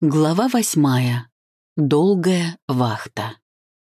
Глава 8. Долгая вахта.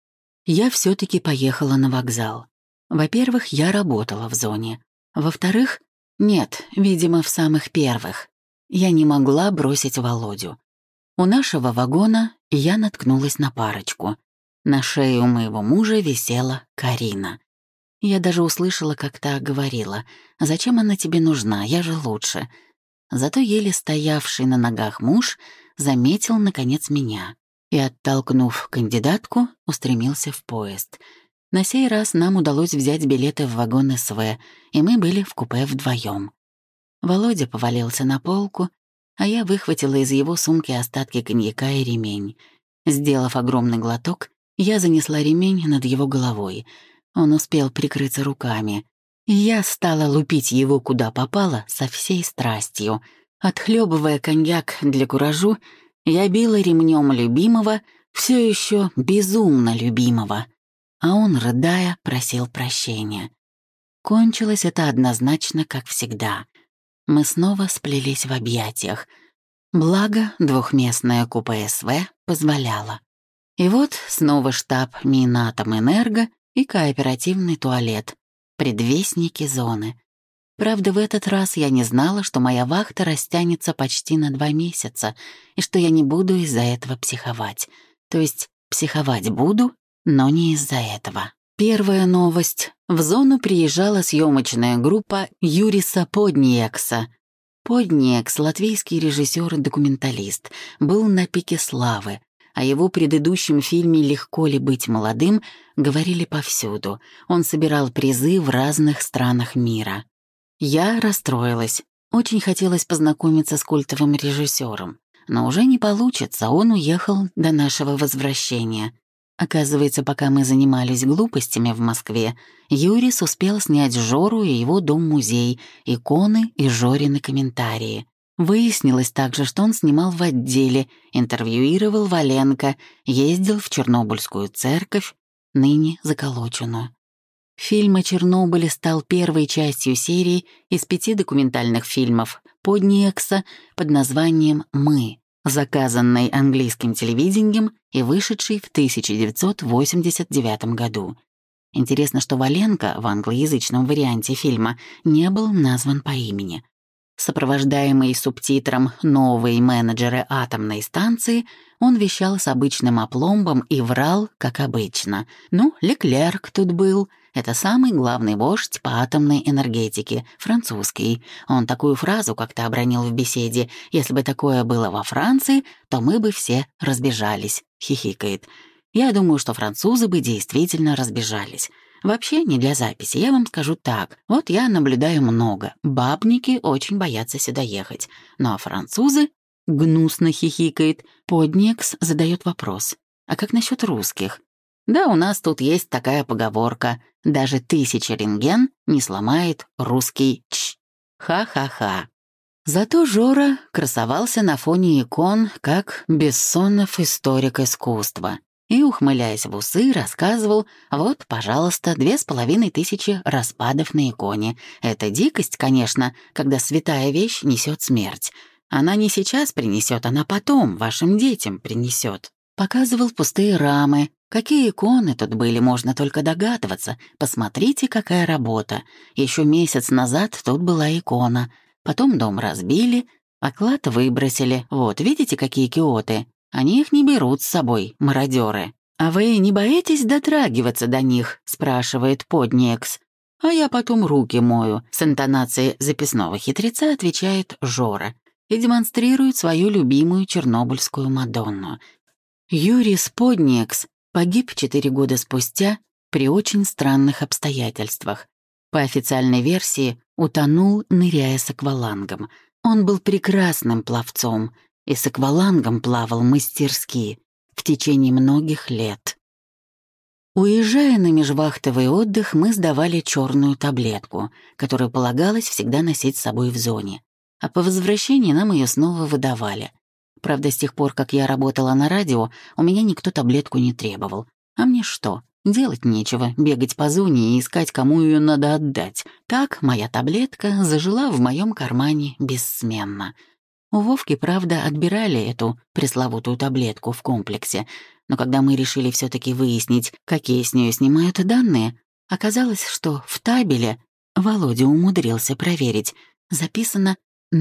Я все-таки поехала на вокзал. Во-первых, я работала в зоне. Во-вторых, нет, видимо, в самых первых. Я не могла бросить Володю. У нашего вагона я наткнулась на парочку. На шее у моего мужа висела Карина. Я даже услышала, как та говорила: «Зачем она тебе нужна? Я же лучше». Зато еле стоявший на ногах муж заметил, наконец, меня и, оттолкнув кандидатку, устремился в поезд. На сей раз нам удалось взять билеты в вагон СВ, и мы были в купе вдвоем. Володя повалился на полку, а я выхватила из его сумки остатки коньяка и ремень. Сделав огромный глоток, я занесла ремень над его головой. Он успел прикрыться руками. И я стала лупить его куда попало со всей страстью. Отхлебывая коньяк для куражу, я била ремнем любимого, все еще безумно любимого. А он, рыдая, просил прощения. Кончилось это однозначно, как всегда. Мы снова сплелись в объятиях. Благо, двухместное купе СВ позволяло. И вот снова штаб Минатомэнерго и кооперативный туалет. Предвестники зоны. Правда, в этот раз я не знала, что моя вахта растянется почти на 2 месяца, и что я не буду из-за этого психовать. То есть психовать буду, но не из-за этого. Первая новость. В зону приезжала съемочная группа Юриса Подниекса. Подниекс, латвийский режиссер и документалист, был на пике славы. О его предыдущем фильме «Легко ли быть молодым» говорили повсюду. Он собирал призы в разных странах мира. Я расстроилась. Очень хотелось познакомиться с культовым режиссером. Но уже не получится, он уехал до нашего возвращения. Оказывается, пока мы занимались глупостями в Москве, Юрис успел снять Жору и его дом-музей, иконы и Жорины комментарии. Выяснилось также, что он снимал в отделе, интервьюировал Валенко, ездил в Чернобыльскую церковь, ныне заколоченную. Фильм о Чернобыле стал первой частью серии из 5 документальных фильмов Подниекса под названием «Мы», заказанной английским телевидением и вышедшей в 1989 году. Интересно, что Валенко в англоязычном варианте фильма не был назван по имени. Сопровождаемый субтитром «Новые менеджеры атомной станции», он вещал с обычным опломбом и врал, как обычно. Ну, Леклерк тут был. Это самый главный вождь по атомной энергетике, французский. Он такую фразу как-то обронил в беседе: «Если бы такое было во Франции, то мы бы все разбежались», — хихикает. Я думаю, что французы бы действительно разбежались. Вообще не для записи, я вам скажу так. Вот я наблюдаю много. Бабники очень боятся сюда ехать. Ну а французы гнусно хихикает. Подниекс задает вопрос: а как насчет русских? Да, у нас тут есть такая поговорка: даже 1000 рентген не сломает русский «ч». Ха-ха-ха. Зато Жора красовался на фоне икон, как Бессонов историк искусства. И, ухмыляясь в усы, рассказывал: вот, пожалуйста, 2500 распадов на иконе. Это дикость, конечно, когда святая вещь несет смерть. Она не сейчас принесет, она потом вашим детям принесет. Показывал пустые рамы. Какие иконы тут были, можно только догадываться. Посмотрите, какая работа. Еще месяц назад тут была икона. Потом дом разбили, оклад выбросили. Вот, видите, какие киоты? Они их не берут с собой, мародеры. «А вы не боитесь дотрагиваться до них?» — спрашивает Подниекс. «А я потом руки мою», — с интонацией записного хитреца отвечает Жора и демонстрирует свою любимую чернобыльскую Мадонну. Юрис Подниекс погиб 4 года спустя при очень странных обстоятельствах. По официальной версии, утонул, ныряя с аквалангом. Он был прекрасным пловцом и с аквалангом плавал мастерски в течение многих лет. Уезжая на межвахтовый отдых, мы сдавали черную таблетку, которую полагалось всегда носить с собой в зоне. А по возвращении нам ее снова выдавали. Правда, с тех пор, как я работала на радио, у меня никто таблетку не требовал. А мне что? Делать нечего, бегать по зоне и искать, кому ее надо отдать. Так моя таблетка зажила в моем кармане бессменно. У Вовки, правда, отбирали эту пресловутую таблетку в комплексе, но когда мы решили все таки выяснить, какие с нее снимают данные, оказалось, что в табеле Володя умудрился проверить, записано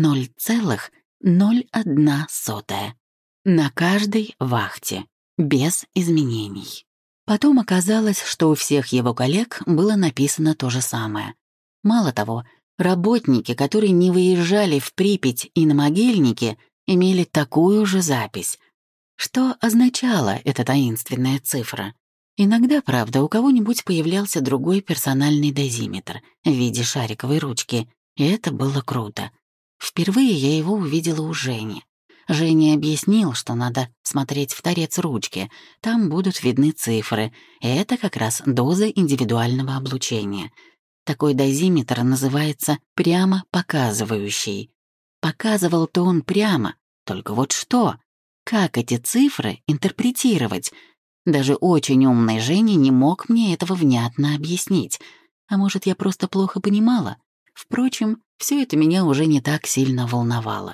0,01 на каждой вахте, без изменений. Потом оказалось, что у всех его коллег было написано то же самое. Мало того, работники, которые не выезжали в Припять и на Могильники, имели такую же запись. Что означала эта таинственная цифра? Иногда, правда, у кого-нибудь появлялся другой персональный дозиметр в виде шариковой ручки, и это было круто. Впервые я его увидела у Жени. Женя объяснил, что надо смотреть в торец ручки, там будут видны цифры, и это как раз доза индивидуального облучения. Такой дозиметр называется прямо показывающий. Показывал-то он прямо, только вот что? Как эти цифры интерпретировать? Даже очень умный Женя не мог мне этого внятно объяснить. А может, я просто плохо понимала? Впрочем, все это меня уже не так сильно волновало.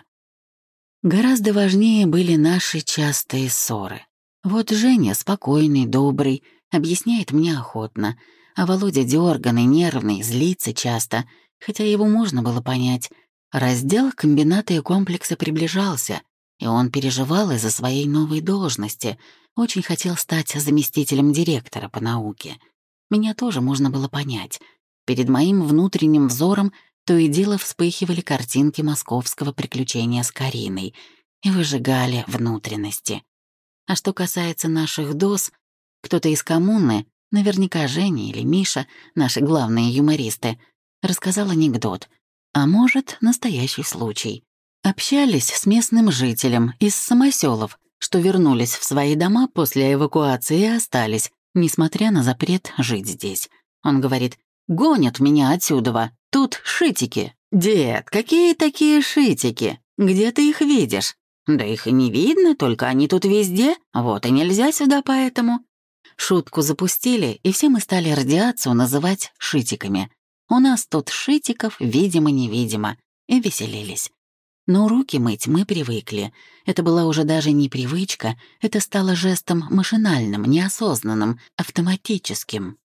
Гораздо важнее были наши частые ссоры. Вот Женя спокойный, добрый, объясняет мне охотно, а Володя дёрганный, нервный, злится часто, хотя его можно было понять. Раздел комбината и комплекса приближался, и он переживал из-за своей новой должности, очень хотел стать заместителем директора по науке. Меня тоже можно было понять. Перед моим внутренним взором то и дело вспыхивали картинки московского приключения с Кариной и выжигали внутренности. А что касается наших доз, кто-то из коммуны, наверняка Женя или Миша, наши главные юмористы, рассказал анекдот, а может, настоящий случай. Общались с местным жителем из самосёлов, что вернулись в свои дома после эвакуации и остались, несмотря на запрет жить здесь. Он говорит: «Гонят меня отсюда. Тут шитики». «Дед, какие такие шитики? Где ты их видишь?» «Да их и не видно, только они тут везде. Вот и нельзя сюда поэтому». Шутку запустили, и все мы стали радиацию называть шитиками. У нас тут шитиков видимо-невидимо. И веселились. Но руки мыть мы привыкли. Это была уже даже не привычка, это стало жестом машинальным, неосознанным, автоматическим.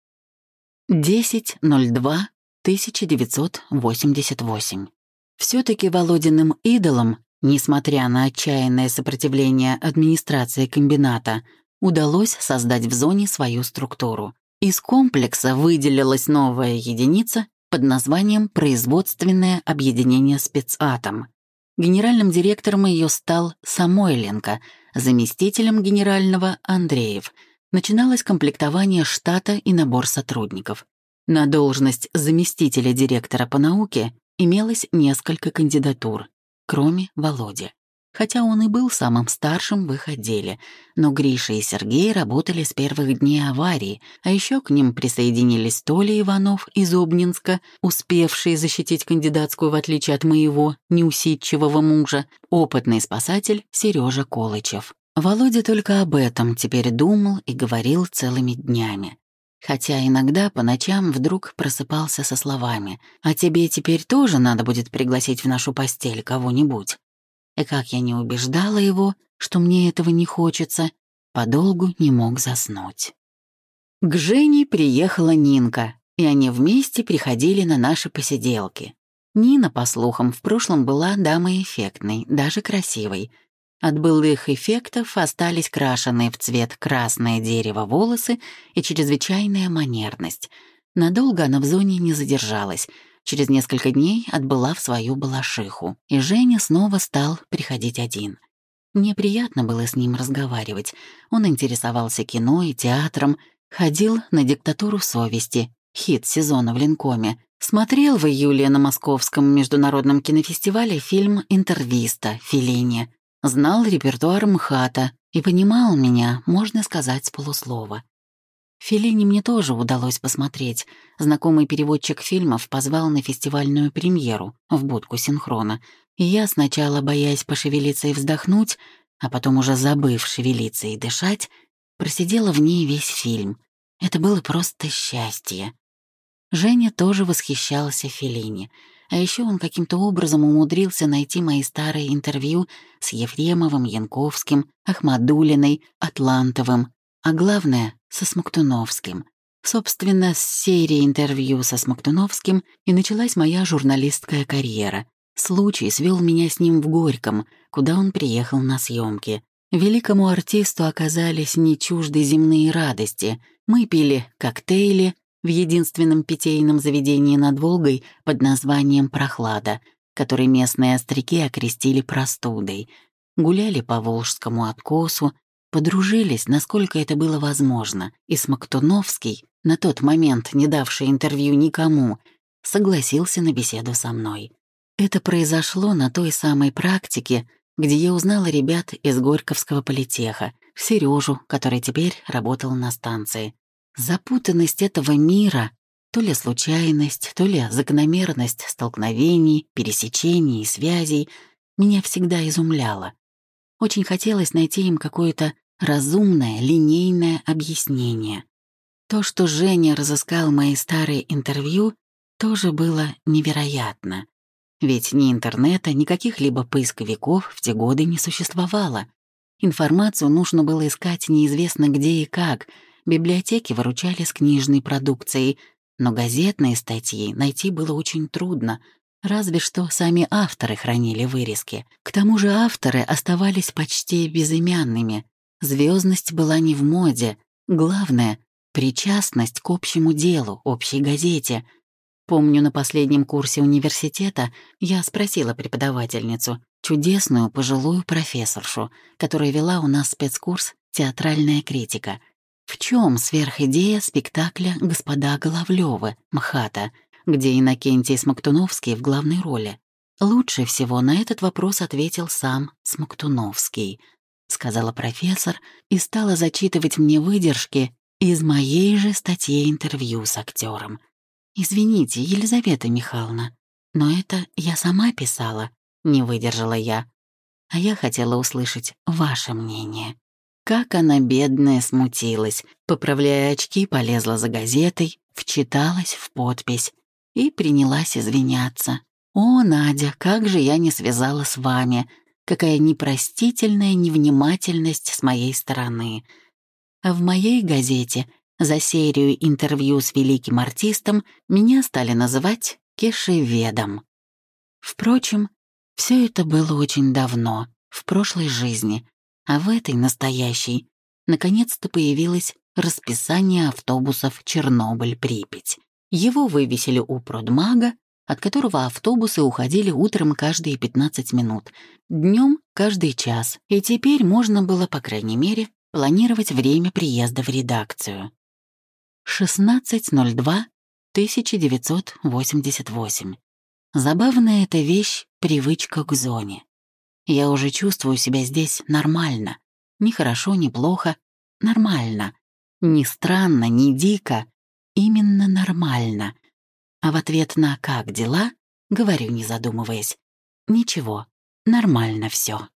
10.02.1988. Все-таки Володиным идолом, несмотря на отчаянное сопротивление администрации комбината, удалось создать в зоне свою структуру. Из комплекса выделилась новая единица под названием «Производственное объединение спецатом». Генеральным директором ее стал Самойленко, заместителем генерального — Андреев. Начиналось комплектование штата и набор сотрудников. На должность заместителя директора по науке имелось несколько кандидатур, кроме Володи. Хотя он и был самым старшим в их отделе, но Гриша и Сергей работали с первых дней аварии, а еще к ним присоединились Толя Иванов из Обнинска, успевший защитить кандидатскую в отличие от моего неусидчивого мужа, опытный спасатель Сережа Колычев. Володя только об этом теперь думал и говорил целыми днями. Хотя иногда по ночам вдруг просыпался со словами: «А тебе теперь тоже надо будет пригласить в нашу постель кого-нибудь». И как я не убеждала его, что мне этого не хочется, подолгу не мог заснуть. К Жене приехала Нинка, и они вместе приходили на наши посиделки. Нина, по слухам, в прошлом была дамой эффектной, даже красивой. От былых эффектов остались крашеные в цвет красное дерево волосы и чрезвычайная манерность. Надолго она в зоне не задержалась. Через несколько дней отбыла в свою Балашиху, и Женя снова стал приходить один. Мне приятно было с ним разговаривать. Он интересовался кино и театром, ходил на «Диктатуру совести», хит сезона в Ленкоме, смотрел в июле на Московском международном кинофестивале фильм «Интервиста» Феллини, знал репертуар МХАТа и понимал меня, можно сказать, с полуслова. Феллини мне тоже удалось посмотреть. Знакомый переводчик фильмов позвал на фестивальную премьеру в будку синхрона, и я, сначала боясь пошевелиться и вздохнуть, а потом уже забыв шевелиться и дышать, просидела в ней весь фильм. Это было просто счастье. Женя тоже восхищался Феллини. А еще он каким-то образом умудрился найти мои старые интервью с Ефремовым, Янковским, Ахмадулиной, Атлантовым, а главное — со Смоктуновским. Собственно, с серии интервью со Смоктуновским и началась моя журналистская карьера. Случай свел меня с ним в Горьком, куда он приехал на съемки. Великому артисту оказались не чужды земные радости. Мы пили коктейли в единственном питейном заведении над Волгой под названием «Прохлада», который местные остряки окрестили простудой. Гуляли по Волжскому откосу, подружились, насколько это было возможно, и Смоктуновский, на тот момент не давший интервью никому, согласился на беседу со мной. Это произошло на той самой практике, где я узнала ребят из Горьковского политеха, Сережу, который теперь работал на станции. Запутанность этого мира, то ли случайность, то ли закономерность столкновений, пересечений и связей, меня всегда изумляла. Очень хотелось найти им какое-то разумное, линейное объяснение. То, что Женя разыскал мои старые интервью, тоже было невероятно. Ведь ни интернета, ни каких-либо поисковиков в те годы не существовало. Информацию нужно было искать неизвестно где и как, библиотеки выручали с книжной продукцией, но газетные статьи найти было очень трудно, разве что сами авторы хранили вырезки. К тому же авторы оставались почти безымянными. Звездность была не в моде. Главное — причастность к общему делу, общей газете. Помню, на последнем курсе университета я спросила преподавательницу, чудесную пожилую профессоршу, которая вела у нас спецкурс «Театральная критика», в чем сверхидея спектакля «Господа Головлёвы» МХАТа, где Иннокентий Смоктуновский в главной роли. «Лучше всего на этот вопрос ответил сам Смоктуновский», — сказала профессор и стала зачитывать мне выдержки из моей же статьи-интервью с актером. «Извините, Елизавета Михайловна, но это я сама писала», — не выдержала я. А я хотела услышать ваше мнение. Как она, бедная, смутилась, поправляя очки, полезла за газетой, вчиталась в подпись и принялась извиняться. «О, Надя, как же я не связала с вами! Какая непростительная невнимательность с моей стороны!» А в моей газете за серию интервью с великим артистом меня стали называть кешеведом. Впрочем, все это было очень давно, в прошлой жизни, а в этой настоящей наконец-то появилось расписание автобусов Чернобыль-Припять. Его вывесили у продмага, от которого автобусы уходили утром каждые 15 минут, днем каждый час, и теперь можно было, по крайней мере, планировать время приезда в редакцию. 16.02.1988. Забавная эта вещь — привычка к зоне. Я уже чувствую себя здесь нормально. Ни хорошо, ни плохо. Нормально. Ни странно, ни дико. Именно нормально. А в ответ на «как дела?» говорю, не задумываясь. Ничего, нормально все.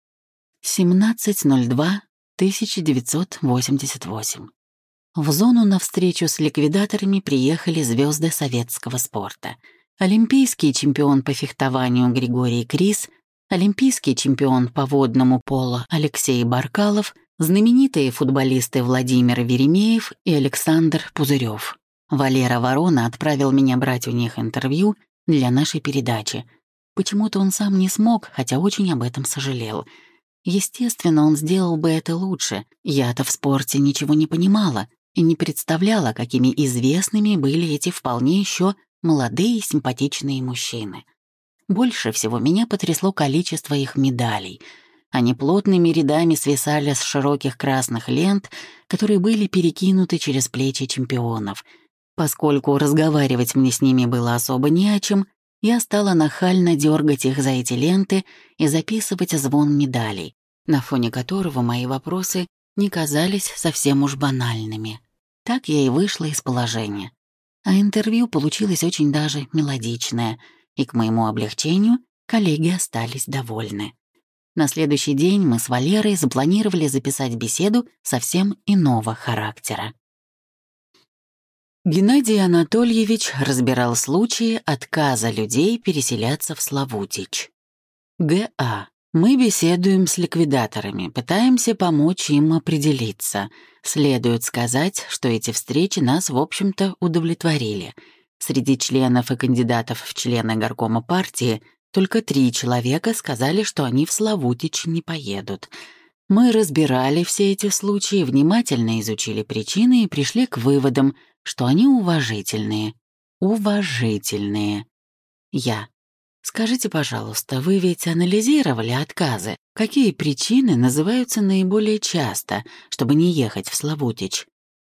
17.02.1988. В зону на встречу с ликвидаторами приехали звезды советского спорта. Олимпийский чемпион по фехтованию Григорий Крис, олимпийский чемпион по водному поло Алексей Баркалов, знаменитые футболисты Владимир Веремеев и Александр Пузырев. Валера Ворона отправил меня брать у них интервью для нашей передачи. Почему-то он сам не смог, хотя очень об этом сожалел. Естественно, он сделал бы это лучше. Я-то в спорте ничего не понимала и не представляла, какими известными были эти вполне еще молодые симпатичные мужчины. Больше всего меня потрясло количество их медалей. Они плотными рядами свисали с широких красных лент, которые были перекинуты через плечи чемпионов. Поскольку разговаривать мне с ними было особо не о чем, я стала нахально дергать их за эти ленты и записывать звон медалей, на фоне которого мои вопросы не казались совсем уж банальными. Так я и вышла из положения. А интервью получилось очень даже мелодичное, и, к моему облегчению, коллеги остались довольны. На следующий день мы с Валерой запланировали записать беседу совсем иного характера. Геннадий Анатольевич разбирал случаи отказа людей переселяться в Славутич. Г.А. Мы беседуем с ликвидаторами, пытаемся помочь им определиться. Следует сказать, что эти встречи нас, в общем-то, удовлетворили. Среди членов и кандидатов в члены горкома партии только 3 человека сказали, что они в Славутич не поедут. Мы разбирали все эти случаи, внимательно изучили причины и пришли к выводам, что они уважительные. Уважительные. Я. Скажите, пожалуйста, вы ведь анализировали отказы? Какие причины называются наиболее часто, чтобы не ехать в Славутич?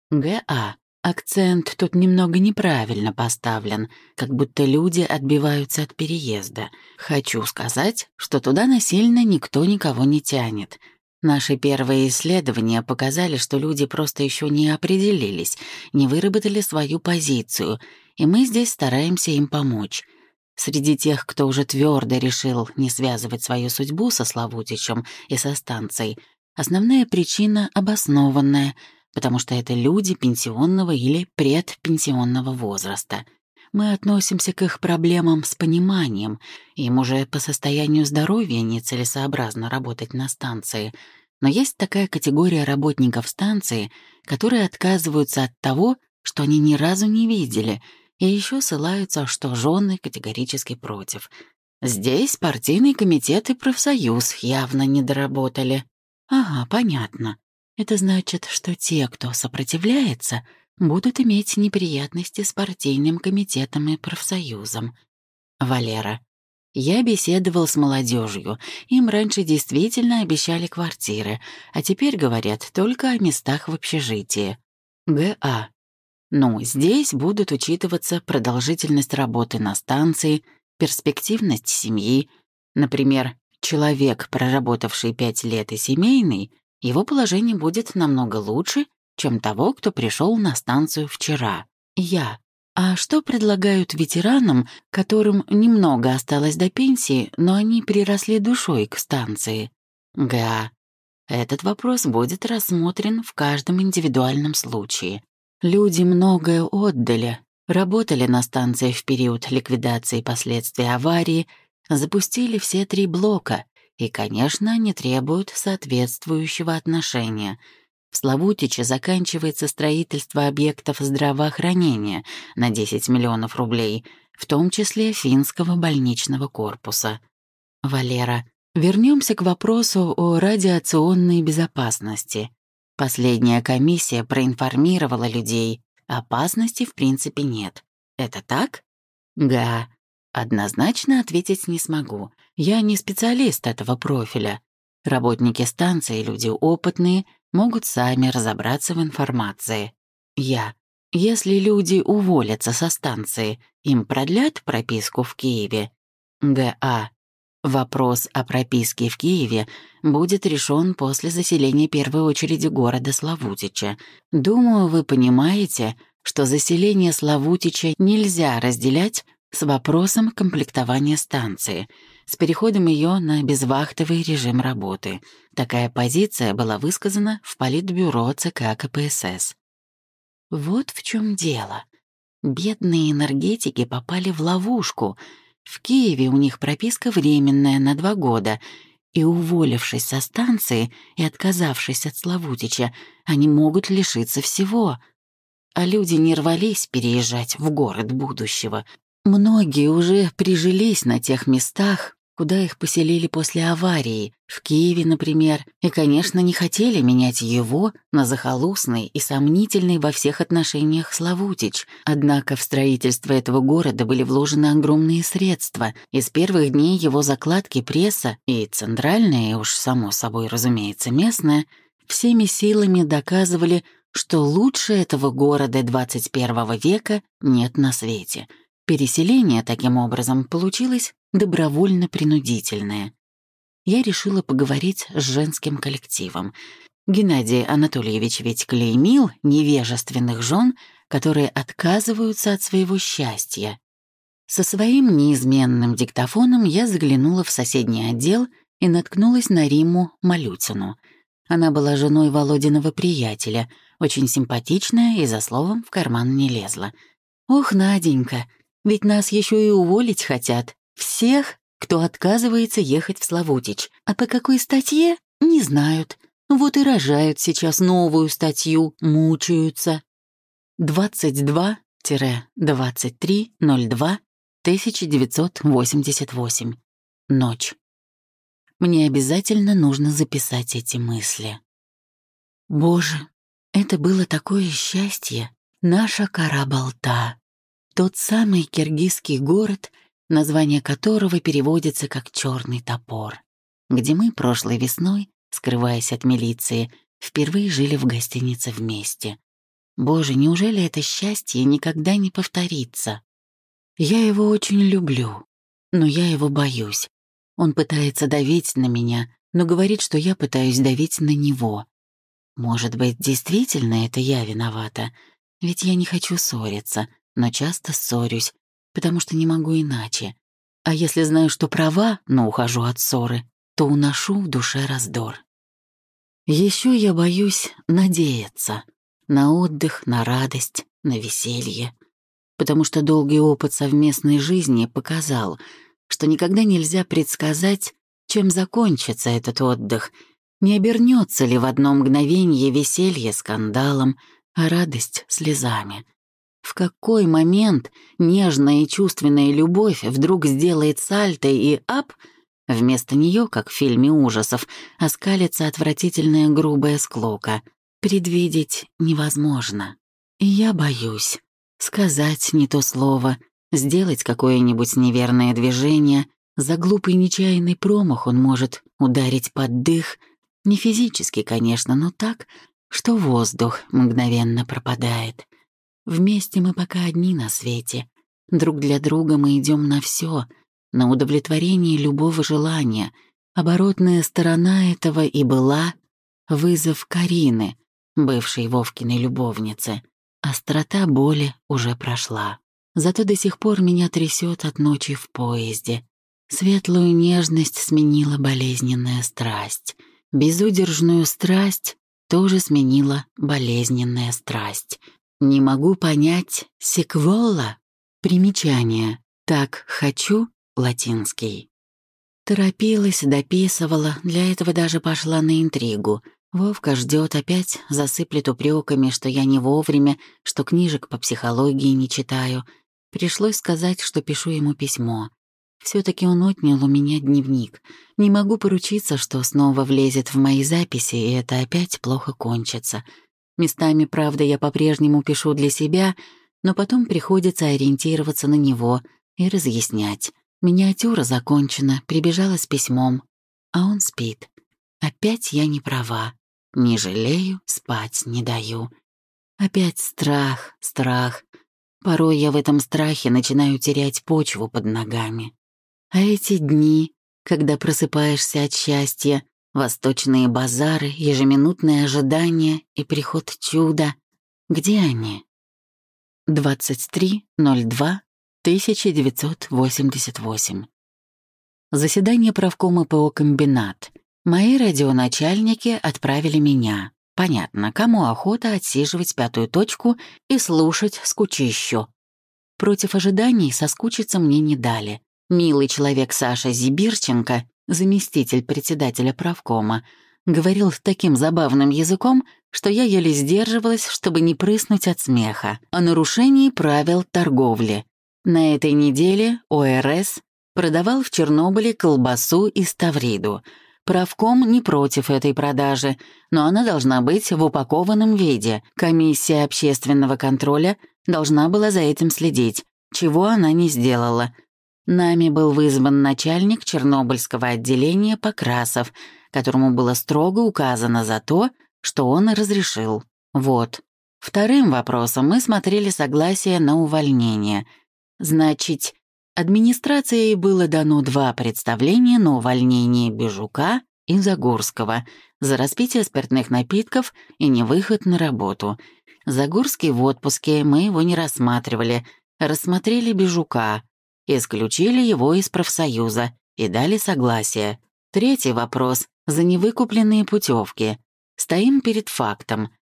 Г.А. Акцент тут немного неправильно поставлен, как будто люди отбиваются от переезда. Хочу сказать, что туда насильно никто никого не тянет. Наши первые исследования показали, что люди просто еще не определились, не выработали свою позицию, и мы здесь стараемся им помочь. Среди тех, кто уже твердо решил не связывать свою судьбу со Славутичем и со станцией, основная причина обоснованная, потому что это люди пенсионного или предпенсионного возраста. Мы относимся к их проблемам с пониманием, им уже по состоянию здоровья нецелесообразно работать на станции. Но есть такая категория работников станции, которые отказываются от того, что они ни разу не видели, и еще ссылаются, что жены категорически против. Здесь партийный комитет и профсоюз явно не доработали. Ага, понятно. Это значит, что те, кто сопротивляется, будут иметь неприятности с партийным комитетом и профсоюзом. Валера. Я беседовал с молодежью. Им раньше действительно обещали квартиры, а теперь говорят только о местах в общежитии. Г.А. Ну, здесь будут учитываться продолжительность работы на станции, перспективность семьи. Например, человек, проработавший 5 лет и семейный, его положение будет намного лучше, чем того, кто пришел на станцию вчера. Я. А что предлагают ветеранам, которым немного осталось до пенсии, но они приросли душой к станции? Га. Этот вопрос будет рассмотрен в каждом индивидуальном случае. Люди многое отдали, работали на станции в период ликвидации последствий аварии, запустили все 3 блока и, конечно, они требуют соответствующего отношения. В Славутиче заканчивается строительство объектов здравоохранения на 10 миллионов рублей, в том числе финского больничного корпуса. Валера, вернемся к вопросу о радиационной безопасности. Последняя комиссия проинформировала людей, опасности в принципе нет. Это так? Га. Однозначно ответить не смогу. Я не специалист этого профиля. Работники станции, люди опытные, могут сами разобраться в информации. Я. Если люди уволятся со станции, им продлят прописку в Киеве? Га. Вопрос о прописке в Киеве будет решен после заселения первой очереди города Славутича. Думаю, вы понимаете, что заселение Славутича нельзя разделять с вопросом комплектования станции, с переходом ее на безвахтовый режим работы. Такая позиция была высказана в Политбюро ЦК КПСС. Вот в чем дело. Бедные энергетики попали в ловушку. В Киеве у них прописка временная на 2 года, и, уволившись со станции и отказавшись от Славутича, они могут лишиться всего. А люди не рвались переезжать в город будущего. Многие уже прижились на тех местах, куда их поселили после аварии, в Киеве, например, и, конечно, не хотели менять его на захолустный и сомнительный во всех отношениях Славутич. Однако в строительство этого города были вложены огромные средства, и с первых дней его закладки пресса, и центральная, и уж само собой, разумеется, местная, всеми силами доказывали, что лучше этого города 21 века нет на свете. Переселение, таким образом, получилось добровольно-принудительное. Я решила поговорить с женским коллективом. Геннадий Анатольевич ведь клеймил невежественных жен, которые отказываются от своего счастья. Со своим неизменным диктофоном я заглянула в соседний отдел и наткнулась на Римму Малютину. Она была женой Володиного приятеля, очень симпатичная и за словом в карман не лезла. Ох, Наденька, ведь нас еще и уволить хотят. Всех, кто отказывается ехать в Славутич. А по какой статье? Не знают. Вот и рожают сейчас новую статью, мучаются. 22-23-02-1988. Ночь. Мне обязательно нужно записать эти мысли. Боже, это было такое счастье. Наша Кара-Балта. Тот самый киргизский город, название которого переводится как «Черный топор», где мы прошлой весной, скрываясь от милиции, впервые жили в гостинице вместе. Боже, неужели это счастье никогда не повторится? Я его очень люблю, но я его боюсь. Он пытается давить на меня, но говорит, что я пытаюсь давить на него. Может быть, действительно это я виновата, ведь я не хочу ссориться, но часто ссорюсь, потому что не могу иначе. А если знаю, что права, но ухожу от ссоры, то уношу в душе раздор. Еще я боюсь надеяться на отдых, на радость, на веселье, потому что долгий опыт совместной жизни показал, что никогда нельзя предсказать, чем закончится этот отдых, не обернется ли в одно мгновение веселье скандалом, а радость слезами. В какой момент нежная и чувственная любовь вдруг сделает сальто и ап, вместо нее, как в фильме ужасов, оскалится отвратительная грубая склока. Предвидеть невозможно. И я боюсь сказать не то слово, сделать какое-нибудь неверное движение. За глупый нечаянный промах он может ударить под дых, не физически, конечно, но так, что воздух мгновенно пропадает. Вместе мы пока одни на свете. Друг для друга мы идем на все, на удовлетворение любого желания. Оборотная сторона этого и была вызов Карины, бывшей Вовкиной любовницы. Острота боли уже прошла. Зато до сих пор меня трясет от ночи в поезде. Светлую нежность сменила болезненная страсть. Безудержную страсть тоже сменила болезненная страсть. Не могу понять секвола. Примечание. Так хочу, латинский. Торопилась, дописывала, для этого даже пошла на интригу. Вовка ждет, опять засыплет упреками, что я не вовремя, что книжек по психологии не читаю. Пришлось сказать, что пишу ему письмо. Все-таки он отнял у меня дневник. Не могу поручиться, что снова влезет в мои записи, и это опять плохо кончится. Местами, правда, я по-прежнему пишу для себя, но потом приходится ориентироваться на него и разъяснять. Миниатюра закончена, прибежала с письмом, а он спит. Опять я не права. Не жалею, спать не даю. Опять страх, страх. Порой я в этом страхе начинаю терять почву под ногами. А эти дни, когда просыпаешься от счастья, восточные базары, ежеминутное ожидание и приход чуда, где они? 23.02.1988. Заседание правкома ПО «Комбинат». Мои радионачальники отправили меня. Понятно, кому охота отсиживать пятую точку и слушать скучищу. Против ожиданий соскучиться мне не дали. Милый человек Саша Зибирченко, заместитель председателя правкома, говорил таким забавным языком, что я еле сдерживалась, чтобы не прыснуть от смеха, о нарушении правил торговли. На этой неделе ОРС продавал в Чернобыле колбасу и ставриду. Правком не против этой продажи, но она должна быть в упакованном виде. Комиссия общественного контроля должна была за этим следить, чего она не сделала. Нами был вызван начальник Чернобыльского отделения Покрасов, которому было строго указано за то, что он разрешил. Вот. Вторым вопросом мы смотрели согласие на увольнение. Значит, администрацией было дано 2 представления на увольнение Бежука и Загорского за распитие спиртных напитков и невыход на работу. Загорский в отпуске, мы его не рассматривали, рассмотрели Бежука, исключили его из профсоюза и дали согласие. Третий вопрос — за невыкупленные путевки. Стоим перед фактом.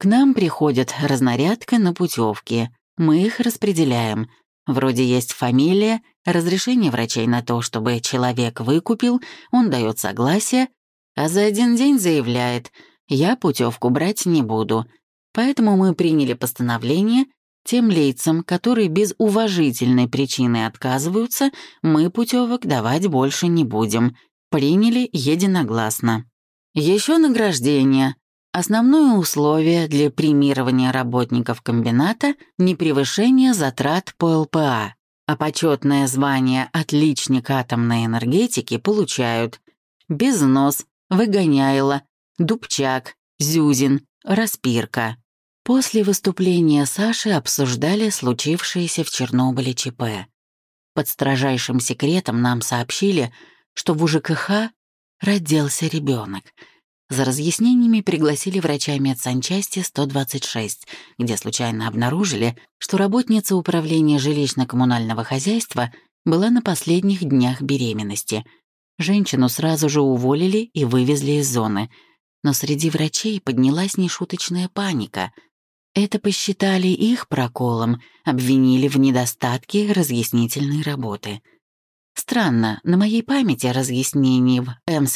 К нам приходит разнарядка на путевки. Мы их распределяем. Вроде есть фамилия, разрешение врачей на то, чтобы человек выкупил, он дает согласие, а за один день заявляет: «Я путевку брать не буду». Поэтому мы приняли постановление: тем лицам, которые без уважительной причины отказываются, мы путевок давать больше не будем. Приняли единогласно. Еще награждение. Основное условие для премирования работников комбината — не превышение затрат по ЛПА, а почетное звание «Отличник атомной энергетики» получают Безнос, Выгоняйло, Дубчак, Зюзин, Распирка. После выступления Саши обсуждали случившееся в Чернобыле ЧП. Под строжайшим секретом нам сообщили, что в УЖКХ родился ребенок. За разъяснениями пригласили врача медсанчасти 126, где случайно обнаружили, что работница управления жилищно-коммунального хозяйства была на последних днях беременности. Женщину сразу же уволили и вывезли из зоны. Но среди врачей поднялась нешуточная паника. Это посчитали их проколом, обвинили в недостатке разъяснительной работы. Странно, на моей памяти разъяснений в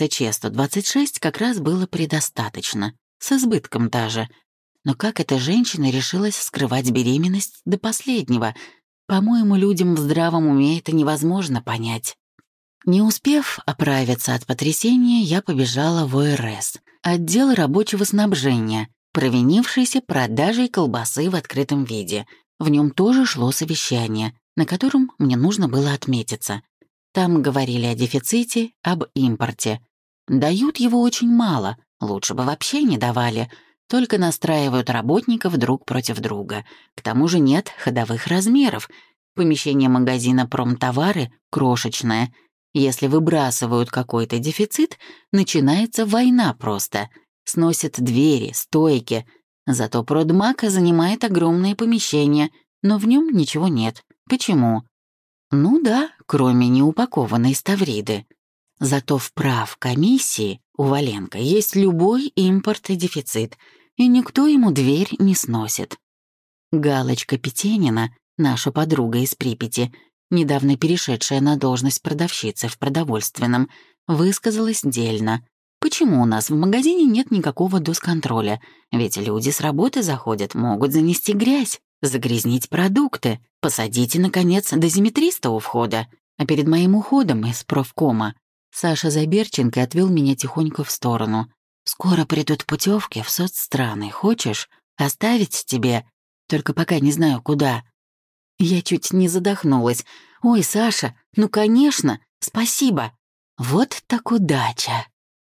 МСЧ-126 как раз было предостаточно, с избытком даже. Но как эта женщина решилась скрывать беременность до последнего? По-моему, людям в здравом уме это невозможно понять. Не успев оправиться от потрясения, я побежала в ОРС, отдел рабочего снабжения, провинившийся продажей колбасы в открытом виде. В нем тоже шло совещание, на котором мне нужно было отметиться. Там говорили о дефиците, об импорте. Дают его очень мало, лучше бы вообще не давали, только настраивают работников друг против друга. К тому же нет ходовых размеров. Помещение магазина «Промтовары» крошечное. Если выбрасывают какой-то дефицит, начинается война просто. Сносят двери, стойки. Зато продмаг занимает огромное помещение, но в нем ничего нет. Почему? Ну да, кроме неупакованной ставриды. Зато в правкомиссии у Валенко есть любой импорт и дефицит, и никто ему дверь не сносит. Галочка Петенина, наша подруга из Припяти, недавно перешедшая на должность продавщицы в продовольственном, высказалась дельно. Почему у нас в магазине нет никакого досконтроля? Ведь люди с работы заходят, могут занести грязь, загрязнить продукты. Посадите, наконец, дозиметриста у входа. А перед моим уходом из профкома Саша Заберченко отвел меня тихонько в сторону. «Скоро придут путевки в соцстраны. Хочешь? Оставить тебе? Только пока не знаю, куда». Я чуть не задохнулась. «Ой, Саша, ну, конечно, спасибо. Вот так удача».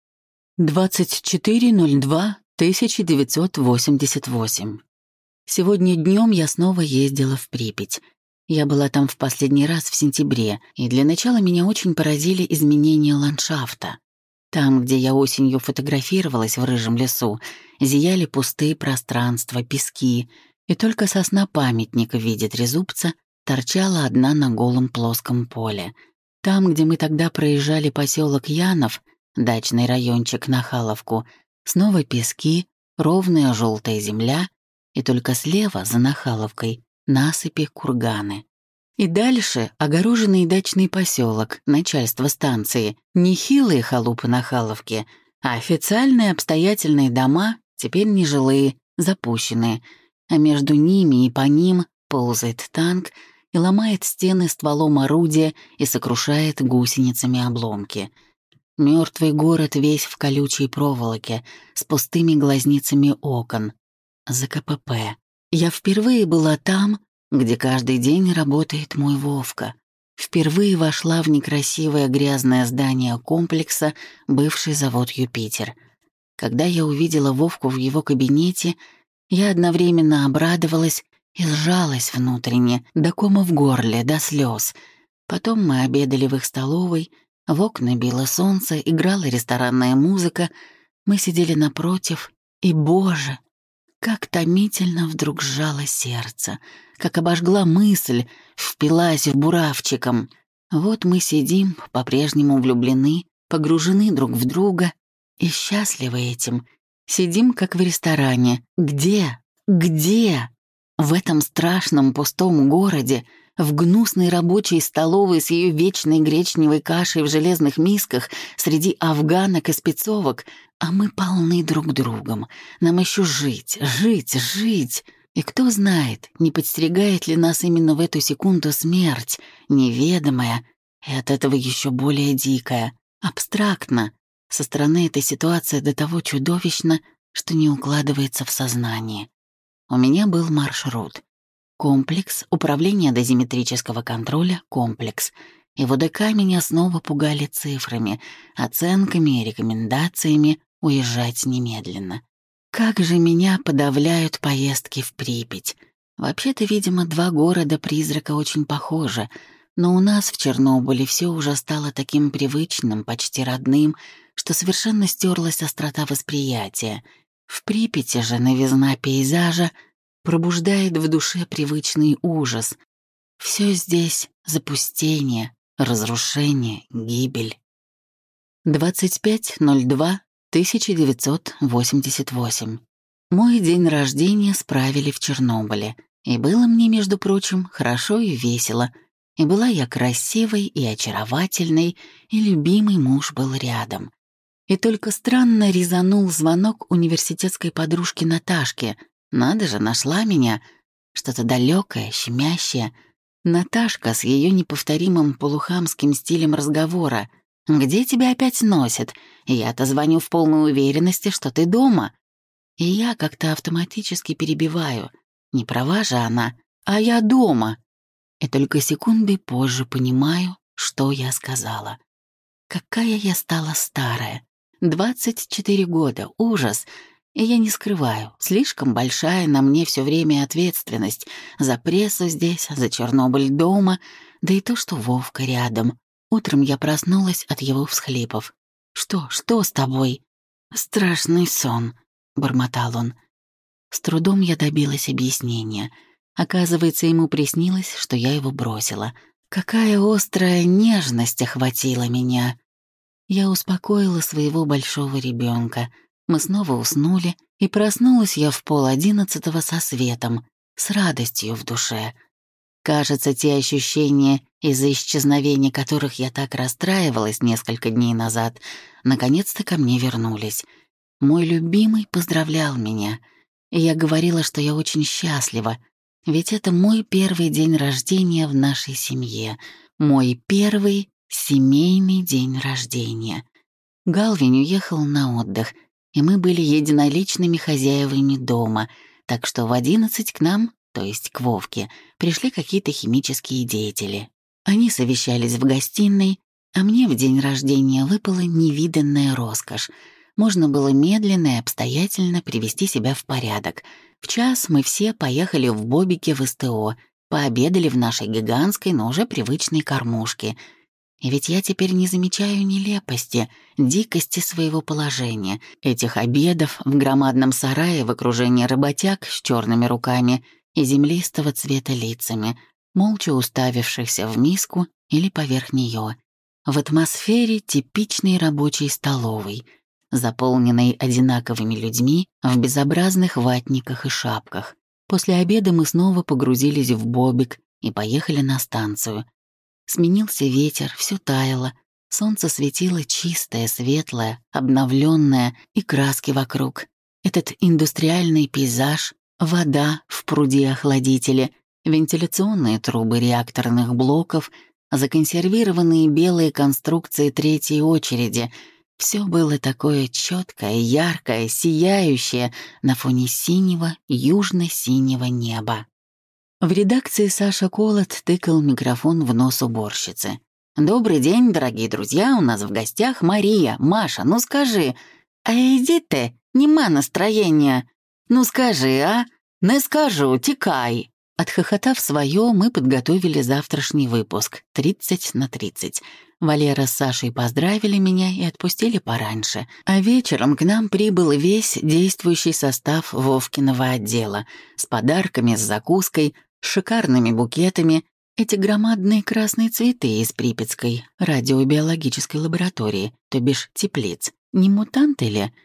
24.02.1988. Сегодня днем я снова ездила в Припять. Я была там в последний раз в сентябре, и для начала меня очень поразили изменения ландшафта. Там, где я осенью фотографировалась в рыжем лесу, зияли пустые пространства, пески, и только сосна памятника в виде трезубца торчала одна на голом плоском поле. Там, где мы тогда проезжали поселок Янов, дачный райончик на Халовку, снова пески, ровная желтая земля, и только слева, за Нахаловкой, насыпи, курганы. И дальше огороженный дачный поселок, начальство станции, не хилые халупы Нахаловки, а официальные обстоятельные дома, теперь нежилые, запущенные, а между ними и по ним ползает танк и ломает стены стволом орудия и сокрушает гусеницами обломки. Мертвый город весь в колючей проволоке, с пустыми глазницами окон. ЗКПП. Я впервые была там, где каждый день работает мой Вовка. Впервые вошла в некрасивое грязное здание комплекса, бывший завод «Юпитер». Когда я увидела Вовку в его кабинете, я одновременно обрадовалась и сжалась внутренне, до кома в горле, до слез. Потом мы обедали в их столовой, в окна било солнце, играла ресторанная музыка, мы сидели напротив, и, боже, как томительно вдруг сжало сердце, как обожгла мысль, впилась в буравчиком. Вот мы сидим, по-прежнему влюблены, погружены друг в друга и счастливы этим. Сидим, как в ресторане. Где? Где? В этом страшном пустом городе, в гнусной рабочей столовой с ее вечной гречневой кашей в железных мисках, среди афганок и спецовок, а мы полны друг другом. Нам еще жить, жить, жить. И кто знает, не подстерегает ли нас именно в эту секунду смерть, неведомая, и от этого еще более дикая, абстрактно. Со стороны эта ситуация до того чудовищна, что не укладывается в сознание. У меня был маршрут. Комплекс, управление дозиметрического контроля, комплекс. И в ОДК меня снова пугали цифрами, оценками и рекомендациями уезжать немедленно. Как же меня подавляют поездки в Припять. Вообще-то, видимо, два города-призрака очень похожи, но у нас в Чернобыле все уже стало таким привычным, почти родным, что совершенно стерлась острота восприятия. В Припяти же новизна пейзажа пробуждает в душе привычный ужас. Все здесь — запустение, разрушение, гибель. 25.02.1988. Мой день рождения справили в Чернобыле. И было мне, между прочим, хорошо и весело. И была я красивой и очаровательной, и любимый муж был рядом. И только странно резанул звонок университетской подружки Наташки. Надо же, нашла меня. Что-то далекое, щемящее. Наташка с ее неповторимым полухамским стилем разговора. «Где тебя опять носит? Я-то звоню в полной уверенности, что ты дома». И я как-то автоматически перебиваю. Не права же она, а я дома. И только секунды позже понимаю, что я сказала. Какая я стала старая. 24 года, ужас. И я не скрываю, слишком большая на мне все время ответственность за прессу здесь, за Чернобыль дома, да и то, что Вовка рядом. Утром я проснулась от его всхлипов. «Что с тобой?» «Страшный сон», — бормотал он. С трудом я добилась объяснения. Оказывается, ему приснилось, что я его бросила. Какая острая нежность охватила меня. Я успокоила своего большого ребенка. Мы снова уснули, и проснулась я в 10:30 со светом, с радостью в душе. Кажется, те ощущения, из-за исчезновения которых я так расстраивалась несколько дней назад, наконец-то ко мне вернулись. Мой любимый поздравлял меня, и я говорила, что я очень счастлива, ведь это мой первый день рождения в нашей семье, мой первый семейный день рождения. Галвин уехал на отдых, и мы были единоличными хозяевами дома, так что в 11 к нам, то есть к Вовке, пришли какие-то химические деятели. Они совещались в гостиной, а мне в день рождения выпала невиданная роскошь. Можно было медленно и обстоятельно привести себя в порядок. В час мы все поехали в Бобике в СТО, пообедали в нашей гигантской, но уже привычной кормушке. И ведь я теперь не замечаю нелепости, дикости своего положения, этих обедов в громадном сарае в окружении работяг с черными руками и землистого цвета лицами, молча уставившихся в миску или поверх нее, в атмосфере типичной рабочей столовой, заполненной одинаковыми людьми в безобразных ватниках и шапках. После обеда мы снова погрузились в Бобик и поехали на станцию. Сменился ветер, все таяло, солнце светило чистое, светлое, обновленное, и краски вокруг. Этот индустриальный пейзаж, вода в пруде-охладителе, вентиляционные трубы реакторных блоков, законсервированные белые конструкции третьей очереди — все было такое четкое, яркое, сияющее на фоне синего, южно-синего неба. В редакции Саша Колот тыкал микрофон в нос уборщицы. «Добрый день, дорогие друзья, у нас в гостях Мария. Маша, ну скажи, а иди ты, нема настроения. Ну скажи, а? Не скажу, текай». Отхохотав свое, мы подготовили завтрашний выпуск 30/30. Валера с Сашей поздравили меня и отпустили пораньше. А вечером к нам прибыл весь действующий состав Вовкиного отдела с подарками, с закуской, с шикарными букетами. Эти громадные красные цветы из Припятской радиобиологической лаборатории, то бишь теплиц. Не мутанты ли?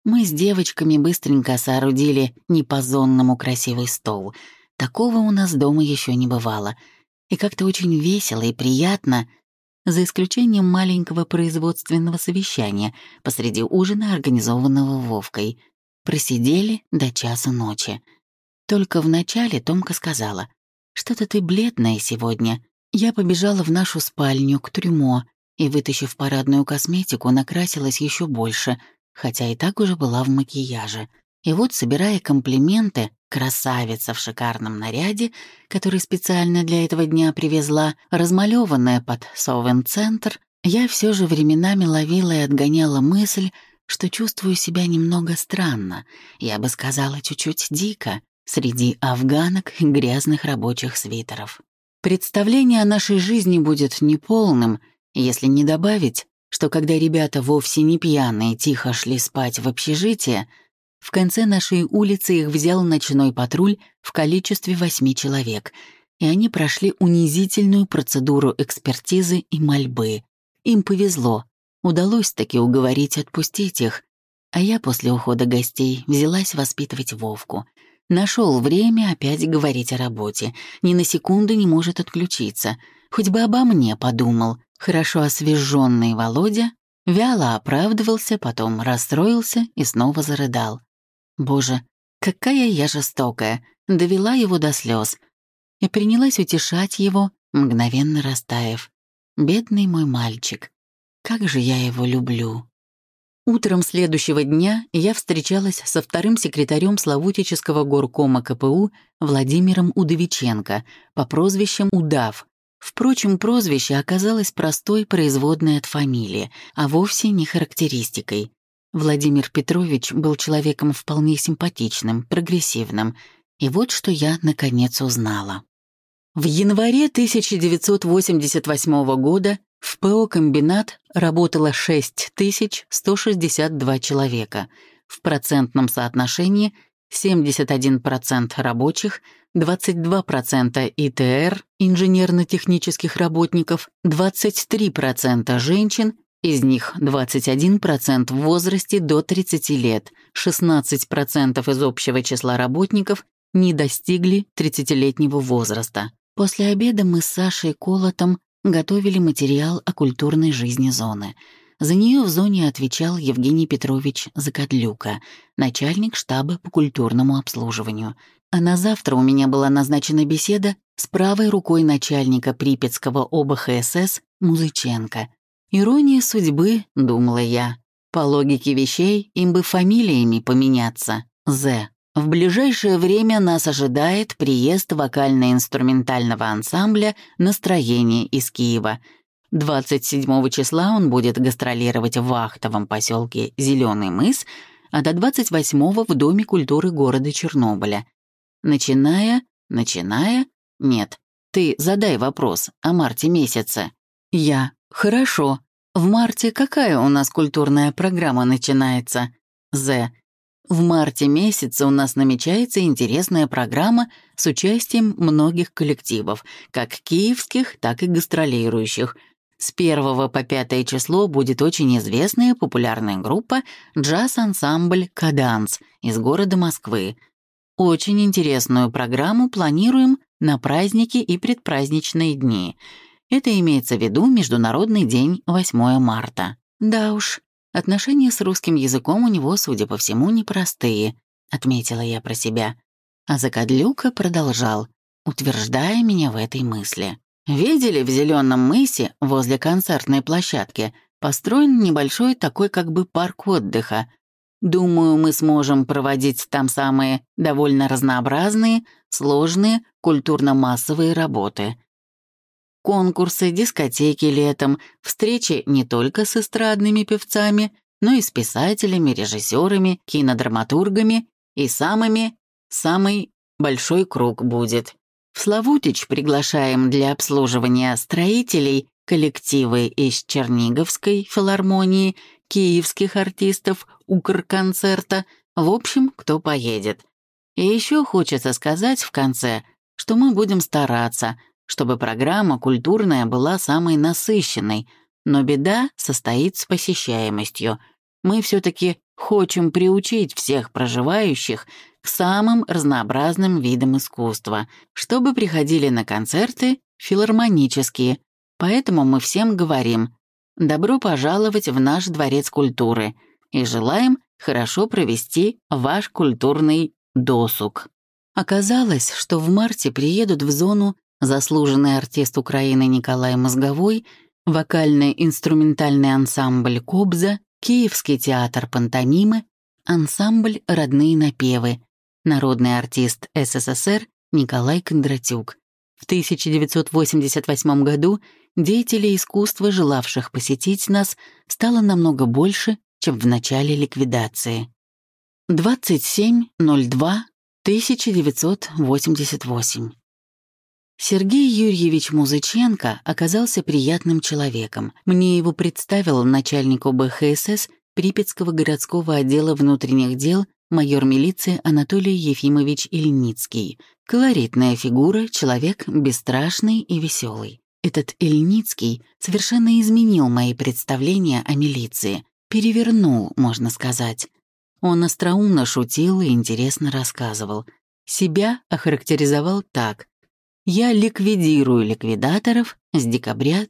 Мы с девочками быстренько соорудили не по-зонному красивый стол. Такого у нас дома еще не бывало. И как-то очень весело и приятно, за исключением маленького производственного совещания посреди ужина, организованного Вовкой. Просидели до часу ночи. Только вначале Томка сказала: «Что-то ты бледная сегодня». Я побежала в нашу спальню к трюмо и, вытащив парадную косметику, накрасилась еще больше, хотя и так уже была в макияже. И вот, собирая комплименты, красавица в шикарном наряде, который специально для этого дня привезла, размалеванная под Совен-центр, я все же временами ловила и отгоняла мысль, что чувствую себя немного странно, я бы сказала, чуть-чуть дико, среди афганок и грязных рабочих свитеров. Представление о нашей жизни будет неполным, если не добавить, что когда ребята вовсе не пьяные тихо шли спать в общежитие, в конце нашей улицы их взял ночной патруль в количестве 8 человек, и они прошли унизительную процедуру экспертизы и мольбы. Им повезло, удалось таки уговорить отпустить их, а я после ухода гостей взялась воспитывать Вовку. Нашел время опять говорить о работе, ни на секунду не может отключиться. Хоть бы обо мне подумал. Хорошо освеженный Володя вяло оправдывался, потом расстроился и снова зарыдал. Боже, какая я жестокая, довела его до слез. И принялась утешать его, мгновенно растаяв. Бедный мой мальчик, как же я его люблю. Утром следующего дня я встречалась со вторым секретарем Славутического горкома КПУ Владимиром Удовиченко по прозвищам Удав. Впрочем, прозвище оказалось простой производной от фамилии, а вовсе не характеристикой. Владимир Петрович был человеком вполне симпатичным, прогрессивным. И вот что я, наконец, узнала. В январе 1988 года в ПО «Комбинат» работало 6162 человека. В процентном соотношении 71% рабочих, 22% ИТР, инженерно-технических работников, 23% женщин, из них 21% в возрасте до 30 лет, 16% из общего числа работников не достигли 30-летнего возраста. После обеда мы с Сашей Колотом готовили материал о культурной жизни зоны. За нее в зоне отвечал Евгений Петрович Закадлюка, начальник штаба по культурному обслуживанию. А на завтра у меня была назначена беседа с правой рукой начальника Припятского ОБХСС Музыченко. Ирония судьбы, думала я. По логике вещей им бы фамилиями поменяться. З. В ближайшее время нас ожидает приезд вокально-инструментального ансамбля «Настроение» из Киева. 27 числа он будет гастролировать в вахтовом поселке Зеленый мыс, а до 28 в Доме культуры города Чернобыля. Начиная... Нет, ты задай вопрос о марте месяце. Я. Хорошо. В марте какая у нас культурная программа начинается? З. В марте месяце у нас намечается интересная программа с участием многих коллективов, как киевских, так и гастролирующих. С 1 по 5 число будет очень известная популярная группа джаз-ансамбль «Каданс» из города Москвы. Очень интересную программу планируем на праздники и предпраздничные дни. Это имеется в виду Международный день 8 марта. Да уж. Отношения с русским языком у него, судя по всему, непростые, отметила я про себя. А Закадлюка продолжал, утверждая меня в этой мысли. Видели, в Зеленом мысе, возле концертной площадки, построен небольшой такой как бы парк отдыха. Думаю, мы сможем проводить там самые довольно разнообразные, сложные, культурно-массовые работы. Конкурсы, дискотеки летом, встречи не только с эстрадными певцами, но и с писателями, режиссерами, кинодраматургами и самый большой круг будет. В Славутич приглашаем для обслуживания строителей коллективы из Черниговской филармонии, киевских артистов, Укрконцерта, в общем, кто поедет. И еще хочется сказать в конце, что мы будем стараться, чтобы программа культурная была самой насыщенной, но беда состоит с посещаемостью. Мы все-таки хотим приучить всех проживающих к самым разнообразным видам искусства, чтобы приходили на концерты филармонические. Поэтому мы всем говорим: добро пожаловать в наш дворец культуры и желаем хорошо провести ваш культурный досуг. Оказалось, что в марте приедут в зону заслуженный артист Украины Николай Мозговой, вокально-инструментальный ансамбль «Кобза», Киевский театр пантомимы, ансамбль «Родные напевы», народный артист СССР Николай Кондратюк. В 1988 году деятелей искусства, желавших посетить нас, стало намного больше, чем в начале ликвидации. 27.02.1988. Сергей Юрьевич Музыченко оказался приятным человеком. Мне его представил начальник ОБХСС Припятского городского отдела внутренних дел майор милиции Анатолий Ефимович Ильницкий. Колоритная фигура, человек бесстрашный и веселый. Этот Ильницкий совершенно изменил мои представления о милиции. Перевернул, можно сказать. Он остроумно шутил и интересно рассказывал. Себя охарактеризовал так: «Я ликвидирую ликвидаторов с декабря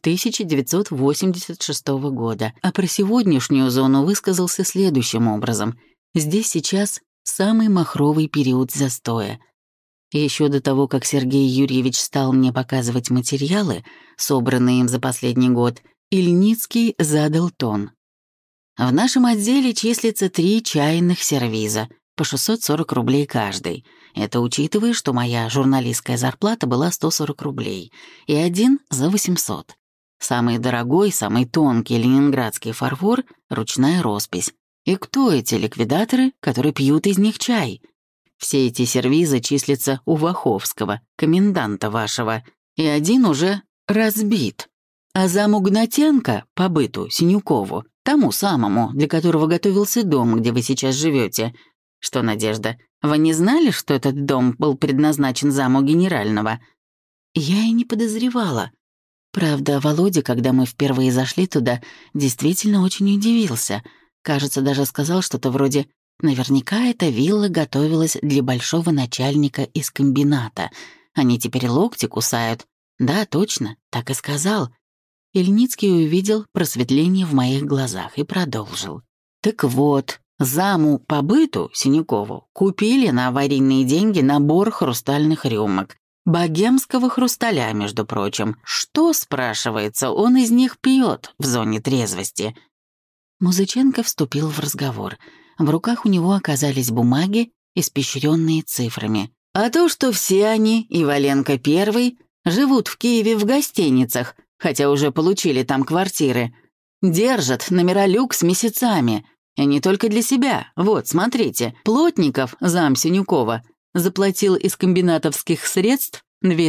1986 года», а про сегодняшнюю зону высказался следующим образом: «Здесь сейчас самый махровый период застоя». Еще до того, как Сергей Юрьевич стал мне показывать материалы, собранные им за последний год, Ильницкий задал тон. «В нашем отделе числится 3 чайных сервиза, по 640 рублей каждый. Это учитывая, что моя журналистская зарплата была 140 рублей, и один за 800. Самый дорогой, самый тонкий ленинградский фарфор — ручная роспись. И кто эти ликвидаторы, которые пьют из них чай? Все эти сервизы числятся у Ваховского, коменданта вашего, и один уже разбит. А заму Гнатенко по быту Синюкову, тому самому, для которого готовился дом, где вы сейчас живете. Что, Надежда, вы не знали, что этот дом был предназначен заму генерального?» Я и не подозревала. Правда, Володя, когда мы впервые зашли туда, действительно очень удивился. Кажется, даже сказал что-то вроде: «Наверняка эта вилла готовилась для большого начальника из комбината. Они теперь локти кусают». Да, точно, так и сказал. Ильницкий увидел просветление в моих глазах и продолжил. «Так вот, заму по быту Синякову купили на аварийные деньги набор хрустальных рюмок. Богемского хрусталя, между прочим. Что, спрашивается, он из них пьет в зоне трезвости?» Музыченко вступил в разговор. В руках у него оказались бумаги, испещренные цифрами. «А то, что все они, и Валенко первый, живут в Киеве в гостиницах, хотя уже получили там квартиры. Держат номера люкс месяцами. И не только для себя. Вот, смотрите, Плотников, зам Синюкова, заплатил из комбинатовских средств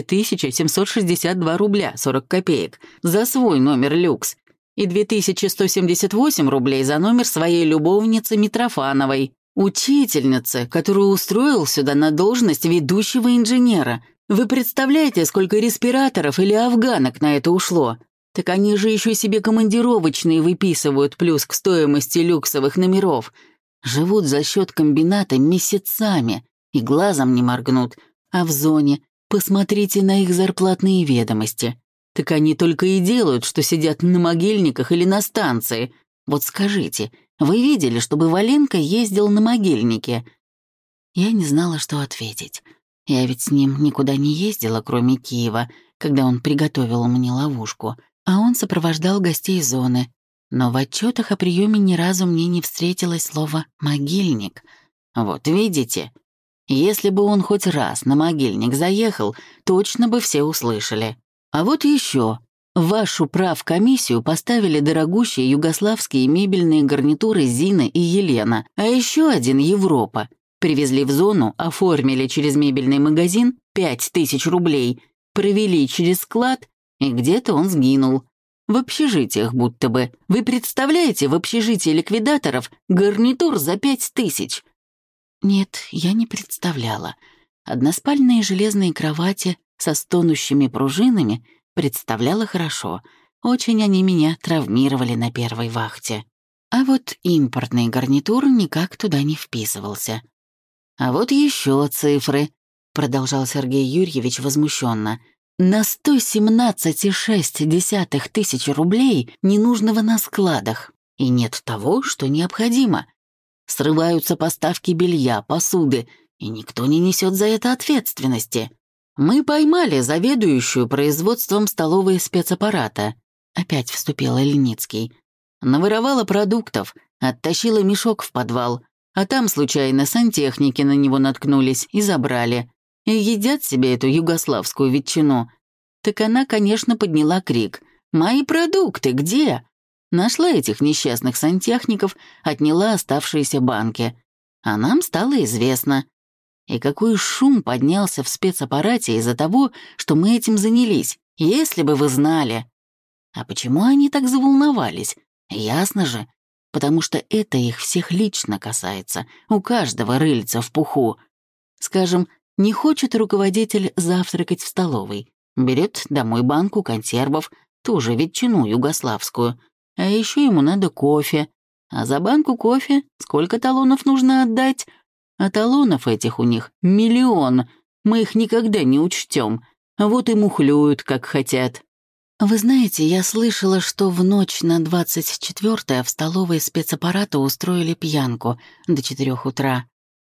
2762 рубля 40 копеек за свой номер люкс и 2178 рублей за номер своей любовницы Митрофановой, учительницы, которую устроил сюда на должность ведущего инженера. Вы представляете, сколько респираторов или афганок на это ушло? Так они же еще себе командировочные выписывают плюс к стоимости люксовых номеров. Живут за счет комбината месяцами и глазом не моргнут. А в зоне посмотрите на их зарплатные ведомости. Так они только и делают, что сидят на могильниках или на станции. Вот скажите, вы видели, чтобы Валенко ездил на могильнике?» Я не знала, что ответить. Я ведь с ним никуда не ездила, кроме Киева, когда он приготовил мне ловушку. А он сопровождал гостей зоны. Но в отчетах о приеме ни разу мне не встретилось слово «могильник». Вот видите, если бы он хоть раз на могильник заехал, точно бы все услышали. А вот еще. В вашу правкомиссию поставили дорогущие югославские мебельные гарнитуры Зина и Елена, а еще один Европа. Привезли в зону, оформили через мебельный магазин 5000 рублей, провели через склад, и где-то он сгинул. В общежитиях будто бы. Вы представляете, в общежитии ликвидаторов гарнитур за 5000? Нет, я не представляла. Односпальные железные кровати со стонущими пружинами представляла хорошо. Очень они меня травмировали на первой вахте. А вот импортный гарнитур никак туда не вписывался. «А вот еще цифры», — продолжал Сергей Юрьевич возмущенно. «На 117,6 тысяч рублей ненужного на складах, и нет того, что необходимо. Срываются поставки белья, посуды, и никто не несет за это ответственности. Мы поймали заведующую производством столовой спецаппарата», — опять вступил Ильницкий. «Наворовала продуктов, оттащила мешок в подвал, а там случайно сантехники на него наткнулись и забрали. И едят себе эту югославскую ветчину. Так она, конечно, подняла крик: «Мои продукты где?» Нашла этих несчастных сантехников, отняла оставшиеся банки. А нам стало известно. И какой шум поднялся в спецаппарате из-за того, что мы этим занялись, если бы вы знали. А почему они так заволновались? Ясно же, потому что это их всех лично касается, у каждого рыльца в пуху. Скажем, не хочет руководитель завтракать в столовой, берет домой банку консервов, тоже ветчину югославскую, а еще ему надо кофе. А за банку кофе сколько талонов нужно отдать? А талонов этих у них 1 миллион, мы их никогда не учтем, вот и мухлюют, как хотят. Вы знаете, я слышала, что в ночь на 24-е в столовой спецаппарата устроили пьянку до 4 утра.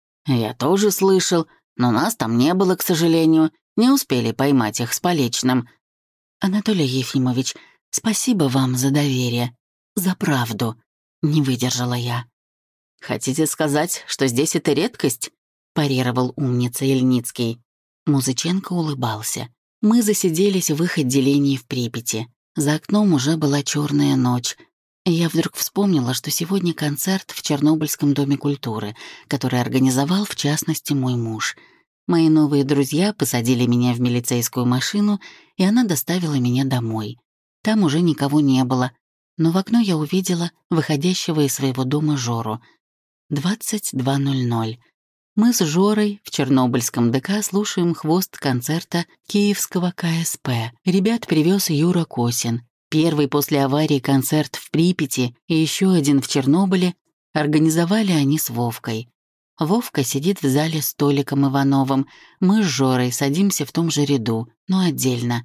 Я тоже слышал, но нас там не было, к сожалению, не успели поймать их с поличным. Анатолий Ефимович, спасибо вам за доверие, за правду, не выдержала я. Хотите сказать, что здесь это редкость? Парировал умница Ильницкий. Музыченко улыбался. Мы засиделись в их отделении в Припяти. За окном уже была черная ночь. Я вдруг вспомнила, что сегодня концерт в Чернобыльском доме культуры, который организовал, в частности, мой муж. Мои новые друзья посадили меня в милицейскую машину, и она доставила меня домой. Там уже никого не было, но в окно я увидела выходящего из своего дома Жору. 22:00. Мы с Жорой в Чернобыльском ДК слушаем хвост концерта Киевского КСП. Ребят привез Юра Косин. Первый после аварии концерт в Припяти и еще один в Чернобыле организовали они с Вовкой. Вовка сидит в зале с Толиком Ивановым. Мы с Жорой садимся в том же ряду, но отдельно.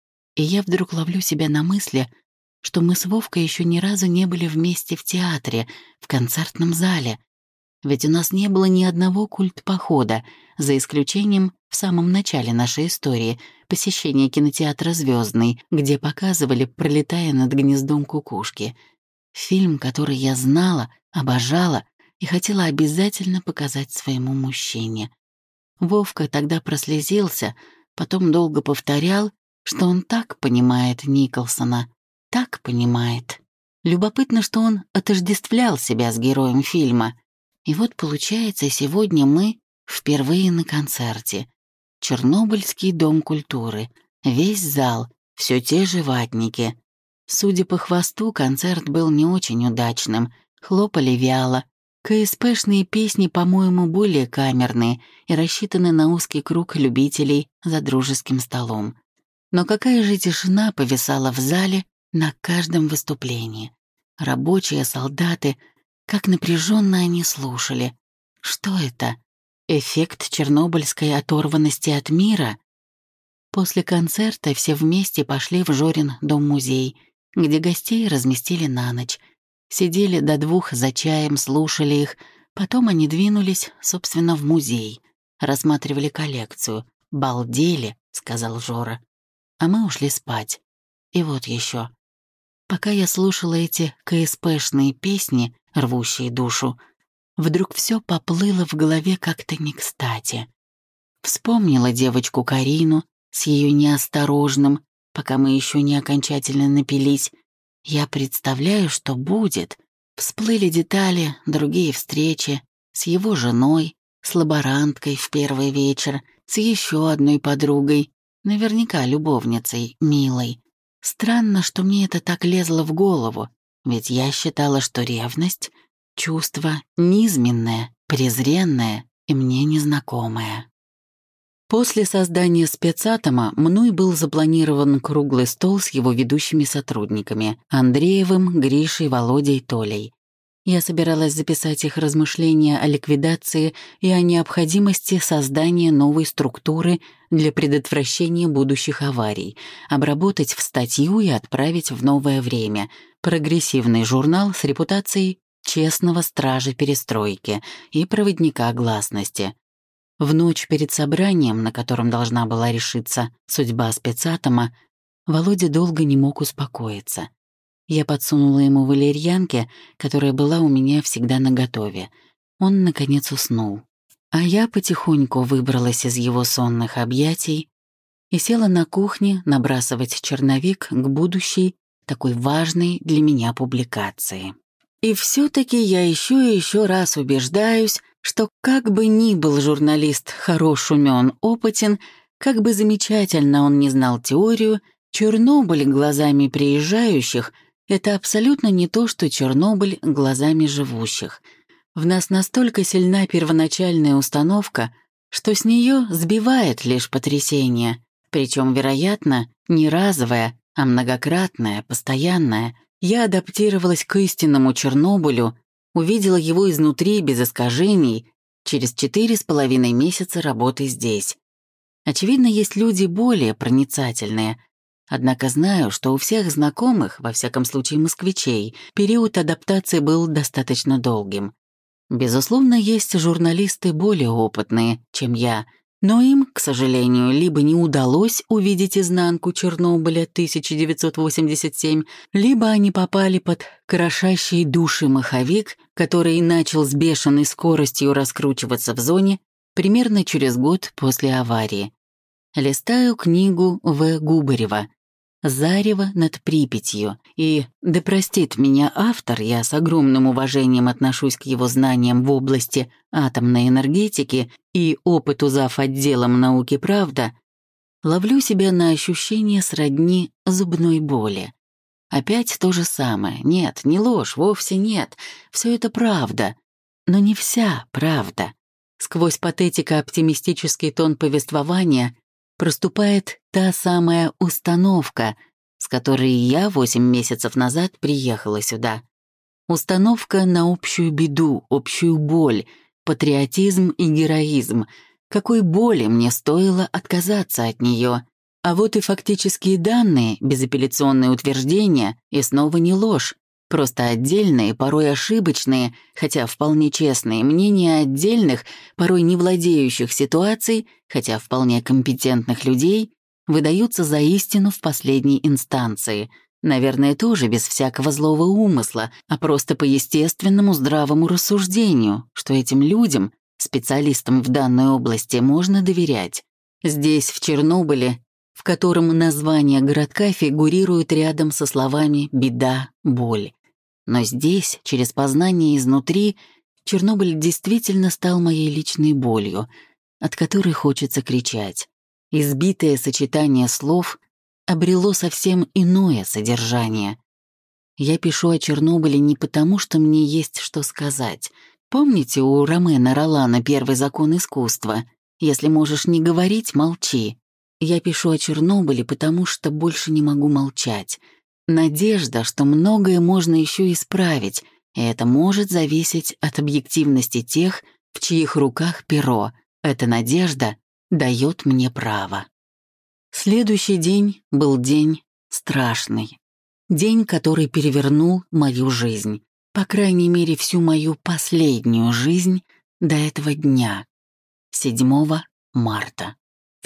И я вдруг ловлю себя на мысли, что мы с Вовкой еще ни разу не были вместе в театре, в концертном зале. Ведь у нас не было ни одного культпохода, за исключением в самом начале нашей истории посещения кинотеатра «Звездный», где показывали «Пролетая над гнездом кукушки». Фильм, который я знала, обожала и хотела обязательно показать своему мужчине. Вовка тогда прослезился, потом долго повторял, что он так понимает Николсона, так понимает. Любопытно, что он отождествлял себя с героем фильма. И вот, получается, сегодня мы впервые на концерте. Чернобыльский дом культуры, весь зал, все те же ватники. Судя по хвосту, концерт был не очень удачным, хлопали вяло. КСПшные песни, по-моему, более камерные и рассчитаны на узкий круг любителей за дружеским столом. Но какая же тишина повисала в зале на каждом выступлении. Рабочие, солдаты, как напряженно они слушали. Что это? Эффект чернобыльской оторванности от мира? После концерта все вместе пошли в Жорин дом-музей, где гостей разместили на ночь. Сидели до 2 за чаем, слушали их, потом они двинулись, собственно, в музей. Рассматривали коллекцию. «Балдели», — сказал Жора. А мы ушли спать. И вот еще. Пока я слушала эти КСПшные песни, рвущие душу, вдруг все поплыло в голове как-то не кстати. Вспомнила девочку Карину с ее неосторожным, пока мы еще не окончательно напились. Я представляю, что будет. Всплыли детали, другие встречи с его женой, с лаборанткой в первый вечер, с еще одной подругой, наверняка любовницей, милой. Странно, что мне это так лезло в голову, ведь я считала, что ревность — чувство низменное, презренное и мне незнакомое. После создания спецатома мной был запланирован круглый стол с его ведущими сотрудниками — Андреевым, Гришей, Володей, Толей. Я собиралась записать их размышления о ликвидации и о необходимости создания новой структуры для предотвращения будущих аварий, обработать в статью и отправить в «Новое время», прогрессивный журнал с репутацией честного стража перестройки и проводника гласности. В ночь перед собранием, на котором должна была решиться судьба спецатома, Володя долго не мог успокоиться. Я подсунула ему валерьянки, которая была у меня всегда наготове. Он, наконец, уснул. А я потихоньку выбралась из его сонных объятий и села на кухне набрасывать черновик к будущей, такой важной для меня публикации. И все-таки я еще и еще раз убеждаюсь, что как бы ни был журналист хорош, умен, опытен, как бы замечательно он не знал теорию, Чернобыль глазами приезжающих — это абсолютно не то, что Чернобыль глазами живущих. В нас настолько сильна первоначальная установка, что с нее сбивает лишь потрясение, причем, вероятно, не разовое, а многократное, постоянное. Я адаптировалась к истинному Чернобылю, увидела его изнутри без искажений через 4,5 месяца работы здесь. Очевидно, есть люди более проницательные, однако знаю, что у всех знакомых, во всяком случае москвичей, период адаптации был достаточно долгим. Безусловно, есть журналисты более опытные, чем я, но им, к сожалению, либо не удалось увидеть изнанку Чернобыля 1987, либо они попали под крошащий души маховик, который начал с бешеной скоростью раскручиваться в зоне примерно через год после аварии. Листаю книгу В. Губарева «Зарево над Припятью», и, да простит меня автор, я с огромным уважением отношусь к его знаниям в области атомной энергетики и опыту зав. Отделом науки «Правда», ловлю себя на ощущение сродни зубной боли. Опять то же самое. Нет, не ложь, вовсе нет. Все это правда. Но не вся правда. Сквозь патетико-оптимистический тон повествования проступает та самая установка, с которой я 8 месяцев назад приехала сюда. Установка на общую беду, общую боль, патриотизм и героизм. Какой боли мне стоило отказаться от нее. А вот и фактические данные, безапелляционные утверждения, и снова не ложь. Просто отдельные, порой ошибочные, хотя вполне честные мнения отдельных, порой не владеющих ситуацией, хотя вполне компетентных людей, выдаются за истину в последней инстанции. Наверное, тоже без всякого злого умысла, а просто по естественному здравому рассуждению, что этим людям, специалистам в данной области, можно доверять. Здесь, в Чернобыле, в котором название городка фигурирует рядом со словами «беда», «боль». Но здесь, через познание изнутри, Чернобыль действительно стал моей личной болью, от которой хочется кричать. Избитое сочетание слов обрело совсем иное содержание. Я пишу о Чернобыле не потому, что мне есть что сказать. Помните у Ромена Ролана первый закон искусства? Если можешь не говорить, молчи. Я пишу о Чернобыле, потому что больше не могу молчать. Надежда, что многое можно еще исправить, и это может зависеть от объективности тех, в чьих руках перо. Эта надежда дает мне право. Следующий день был день страшный. День, который перевернул мою жизнь. По крайней мере, всю мою последнюю жизнь до этого дня. 7 марта. В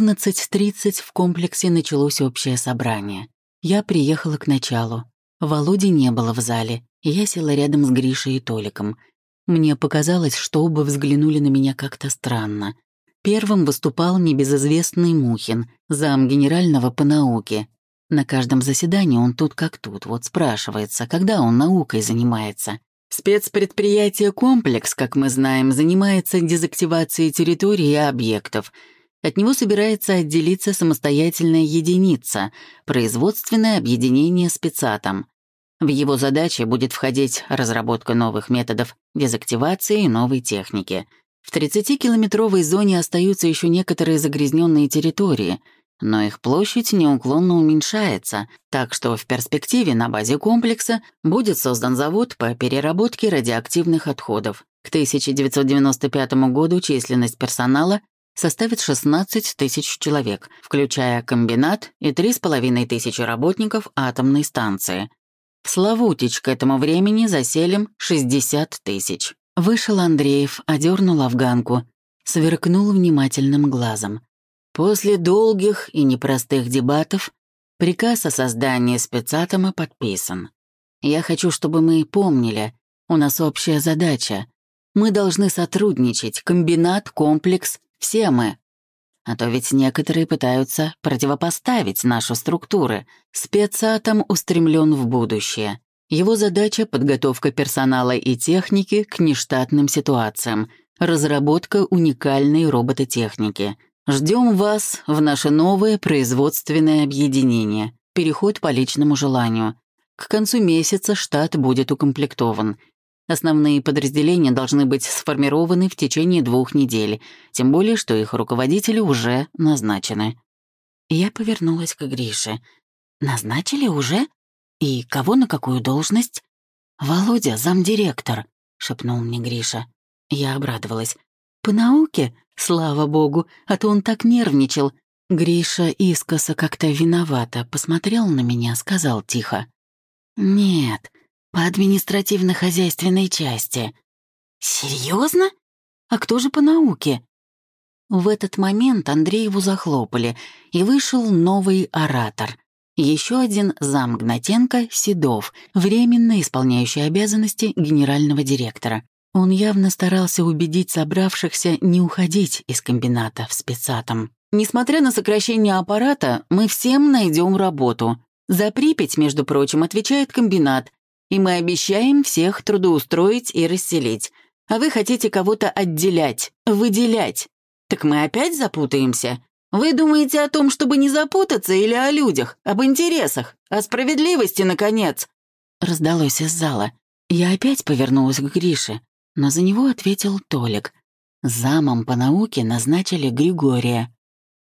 14:30 в комплексе началось общее собрание. Я приехала к началу. Володи не было в зале, и я села рядом с Гришей и Толиком. Мне показалось, что оба взглянули на меня как-то странно. Первым выступал небезызвестный Мухин, зам генерального по науке. На каждом заседании он тут как тут, вот спрашивается, когда он наукой занимается. Спецпредприятие «Комплекс», как мы знаем, занимается дезактивацией территорий и объектов. От него собирается отделиться самостоятельная единица — производственное объединение спецатом. В его задачи будет входить разработка новых методов дезактивации и новой техники. В 30-километровой зоне остаются еще некоторые загрязненные территории. но их площадь неуклонно уменьшается, так что в перспективе на базе комплекса будет создан завод по переработке радиоактивных отходов. К 1995 году численность персонала составит 16 тысяч человек, включая комбинат и 3500 работников атомной станции. В Славутич к этому времени заселим 60 тысяч. Вышел Андреев, одернул афганку, сверкнул внимательным глазом. После долгих и непростых дебатов приказ о создании спецатома подписан. Я хочу, чтобы мы помнили, у нас общая задача. Мы должны сотрудничать, комбинат, комплекс, все мы. А то ведь некоторые пытаются противопоставить наши структуры. Спецатом устремлен в будущее. Его задача — подготовка персонала и техники к нештатным ситуациям, разработка уникальной робототехники. Ждем вас в наше новое производственное объединение. Переход по личному желанию. К концу месяца штат будет укомплектован. Основные подразделения должны быть сформированы в течение 2 недель, тем более, что их руководители уже назначены. Я повернулась к Грише. «Назначили уже? И кого на какую должность?» «Володя, замдиректор», — шепнул мне Гриша. Я обрадовалась. «По науке? Слава богу, а то он так нервничал». Гриша искоса как-то виновато посмотрел на меня, сказал тихо. «Нет, по административно-хозяйственной части». «Серьезно? А кто же по науке?» В этот момент Андрееву захлопали, и вышел новый оратор. Еще один зам Гнатенко Седов, временно исполняющий обязанности генерального директора. Он явно старался убедить собравшихся не уходить из комбината в спецатом. «Несмотря на сокращение аппарата, мы всем найдем работу. За Припять, между прочим, отвечает комбинат, и мы обещаем всех трудоустроить и расселить. А вы хотите кого-то отделять, выделять. Так мы опять запутаемся? Вы думаете о том, чтобы не запутаться, или о людях, об интересах, о справедливости, наконец?» Раздалось из зала. Я опять повернулась к Грише, но за него ответил Толик. Замом по науке назначили Григория.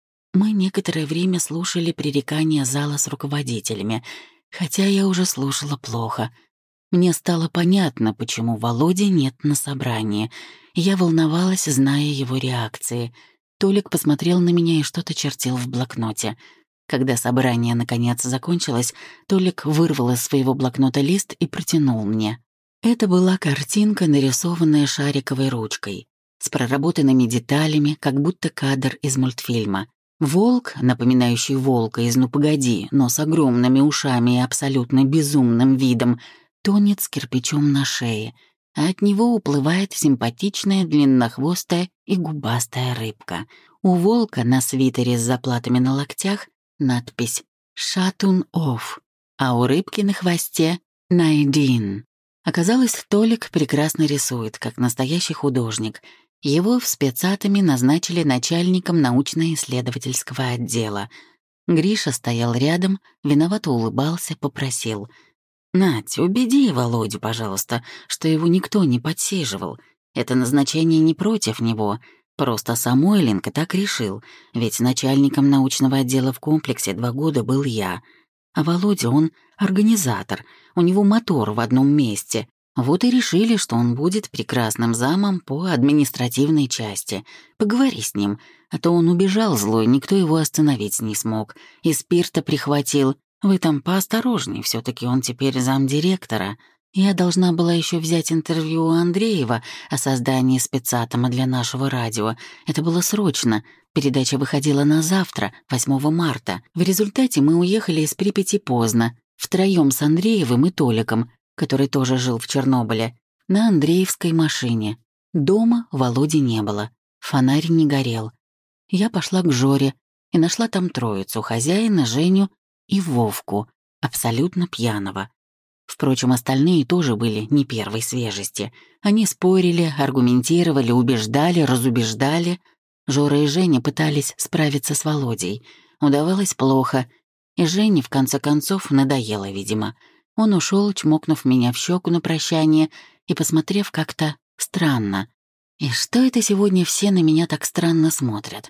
Мы некоторое время слушали пререкания зала с руководителями, хотя я уже слушала плохо. Мне стало понятно, почему Володи нет на собрании. Я волновалась, зная его реакции. Толик посмотрел на меня и что-то чертил в блокноте. Когда собрание наконец закончилось, Толик вырвал из своего блокнота лист и протянул мне. Это была картинка, нарисованная шариковой ручкой, с проработанными деталями, как будто кадр из мультфильма. Волк, напоминающий волка из «Ну погоди», но с огромными ушами и абсолютно безумным видом, тонет с кирпичом на шее, а от него уплывает симпатичная длиннохвостая и губастая рыбка. У волка на свитере с заплатами на локтях надпись «Шатун офф», а у рыбки на хвосте «Найдин». Оказалось, Толик прекрасно рисует, как настоящий художник. Его в спецатоме назначили начальником научно-исследовательского отдела. Гриша стоял рядом, виновато улыбался, попросил: «Надь, убеди Володю, пожалуйста, что его никто не подсиживал. Это назначение не против него. Просто Самойленко так решил, ведь начальником научного отдела в комплексе 2 года был я. А Володя, он организатор, у него мотор в одном месте. Вот и решили, что он будет прекрасным замом по административной части. Поговори с ним, а то он убежал злой, никто его остановить не смог. И спирта прихватил. Вы там поосторожней, все таки он теперь замдиректора». Я должна была еще взять интервью у Андреева о создании спецатома для нашего радио. Это было срочно. Передача выходила на завтра, 8 марта. В результате мы уехали из Припяти поздно, втроем с Андреевым и Толиком, который тоже жил в Чернобыле, на Андреевской машине. Дома Володи не было, фонарь не горел. Я пошла к Жоре и нашла там троицу: хозяина, Женю и Вовку, абсолютно пьяного. Впрочем, остальные тоже были не первой свежести. Они спорили, аргументировали, убеждали, разубеждали. Жора и Женя пытались справиться с Володей. Удавалось плохо, и Жене в конце концов надоело, видимо. Он ушел, чмокнув меня в щеку на прощание и посмотрев как-то странно. И что это сегодня все на меня так странно смотрят?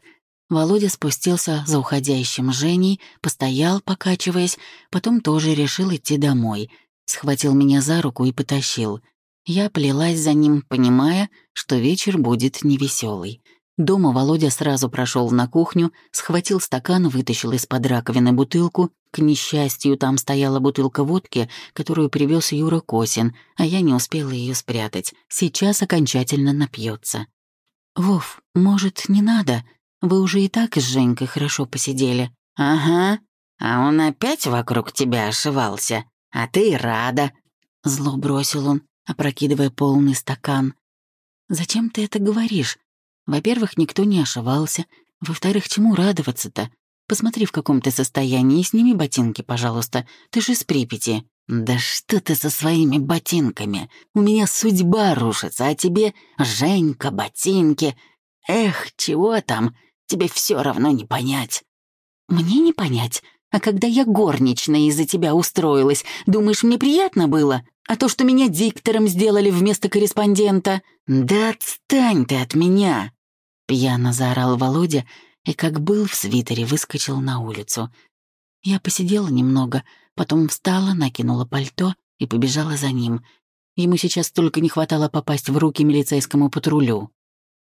Володя спустился за уходящим Женей, постоял, покачиваясь, потом тоже решил идти домой. Схватил меня за руку и потащил. Я плелась за ним, понимая, что вечер будет невеселый. Дома Володя сразу прошел на кухню, схватил стакан, вытащил из-под раковины бутылку. К несчастью, там стояла бутылка водки, которую привез Юра Косин, а я не успела ее спрятать. Сейчас окончательно напьется. «Вов, может, не надо? Вы уже и так с Женькой хорошо посидели». «Ага, а он опять вокруг тебя ошивался, а ты и рада». Зло бросил он, опрокидывая полный стакан. «Зачем ты это говоришь? Во-первых, никто не ошивался. Во-вторых, чему радоваться-то? Посмотри, в каком ты состоянии, и сними ботинки, пожалуйста. Ты же из Припяти». «Да что ты со своими ботинками? У меня судьба рушится, а тебе Женька, ботинки. Эх, чего там? Тебе все равно не понять». «Мне не понять. А когда я горничной из-за тебя устроилась, думаешь, мне приятно было? А то, что меня диктором сделали вместо корреспондента...» «Да отстань ты от меня!» Пьяно заорал Володя и, как был в свитере, выскочил на улицу. Я посидела немного, потом встала, накинула пальто и побежала за ним. Ему сейчас только не хватало попасть в руки милицейскому патрулю.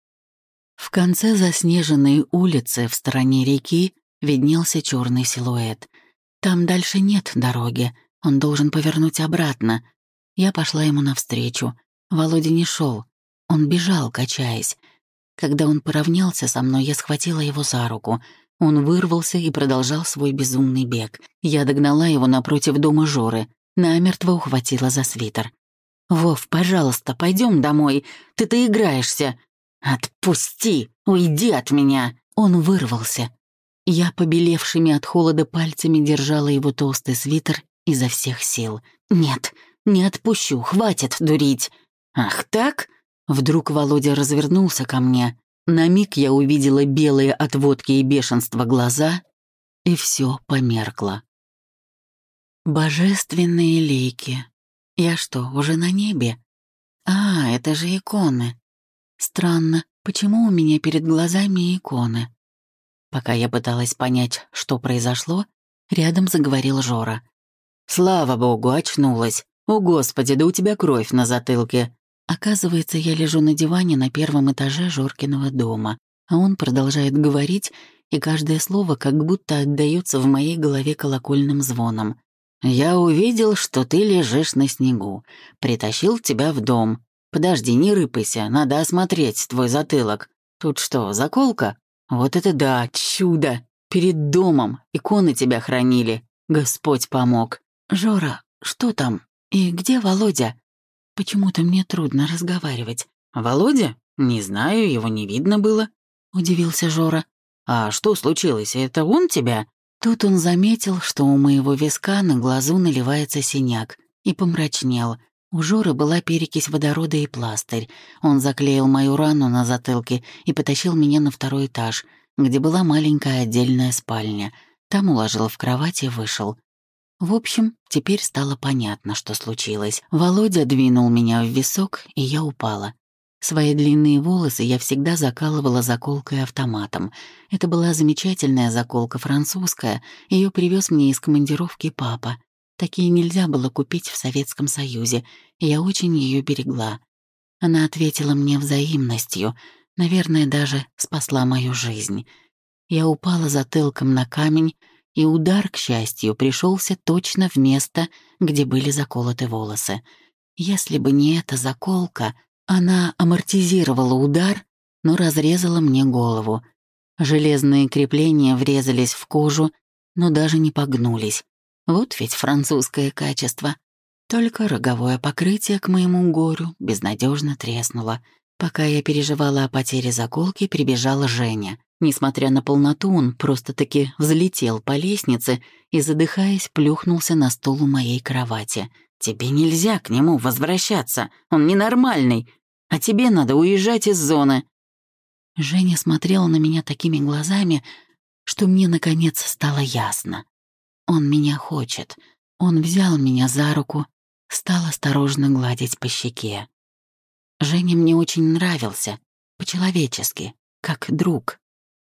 В конце заснеженной улицы в стороне реки виднелся черный силуэт. Там дальше нет дороги, он должен повернуть обратно. Я пошла ему навстречу. Володя не шел, он бежал, качаясь. Когда он поравнялся со мной, я схватила его за руку. Он вырвался и продолжал свой безумный бег. Я догнала его напротив дома Жоры, намертво ухватила за свитер. «Вов, пожалуйста, пойдем домой, ты-то играешься». «Отпусти! Уйди от меня!» Он вырвался. Я побелевшими от холода пальцами держала его толстый свитер изо всех сил. «Нет, не отпущу, хватит дурить». «Ах так?» Вдруг Володя развернулся ко мне. На миг я увидела белые от водки и бешенства глаза, и все померкло. Божественные лики. Я что, уже на небе? А, это же иконы. Странно, почему у меня перед глазами иконы? Пока я пыталась понять, что произошло, рядом заговорил Жора. «Слава богу, очнулась. О, Господи, да у тебя кровь на затылке». Оказывается, я лежу на диване на первом этаже Жоркиного дома, а он продолжает говорить, и каждое слово как будто отдаётся в моей голове колокольным звоном. «Я увидел, что ты лежишь на снегу. Притащил тебя в дом. Подожди, не рыпайся, надо осмотреть твой затылок. Тут что, заколка? Вот это да, чудо! Перед домом иконы тебя хранили. Господь помог». «Жора, что там? И где Володя? Почему-то мне трудно разговаривать». «Володя? Не знаю, его не видно было», — удивился Жора. «А что случилось? Это он тебя?» Тут он заметил, что у моего виска на глазу наливается синяк, и помрачнел. У Жоры была перекись водорода и пластырь. Он заклеил мою рану на затылке и потащил меня на второй этаж, где была маленькая отдельная спальня. Там уложил в кровать и вышел. В общем, теперь стало понятно, что случилось. Володя двинул меня в висок, и я упала. Свои длинные волосы я всегда закалывала заколкой автоматом. Это была замечательная заколка французская, ее привез мне из командировки папа. Такие нельзя было купить в Советском Союзе, и я очень ее берегла. Она ответила мне взаимностью, наверное, даже спасла мою жизнь. Я упала затылком на камень, и удар, к счастью, пришелся точно в место, где были заколоты волосы. Если бы не эта заколка, она амортизировала удар, но разрезала мне голову. Железные крепления врезались в кожу, но даже не погнулись. Вот ведь французское качество. Только роговое покрытие к моему горю безнадежно треснуло. Пока я переживала о потере заколки, прибежала Женя. Несмотря на полноту, он просто-таки взлетел по лестнице и, задыхаясь, плюхнулся на стул у моей кровати. «Тебе нельзя к нему возвращаться, он ненормальный, а тебе надо уезжать из зоны». Женя смотрела на меня такими глазами, что мне, наконец, стало ясно. Он меня хочет. Он взял меня за руку, стал осторожно гладить по щеке. Женя мне очень нравился, по-человечески, как друг.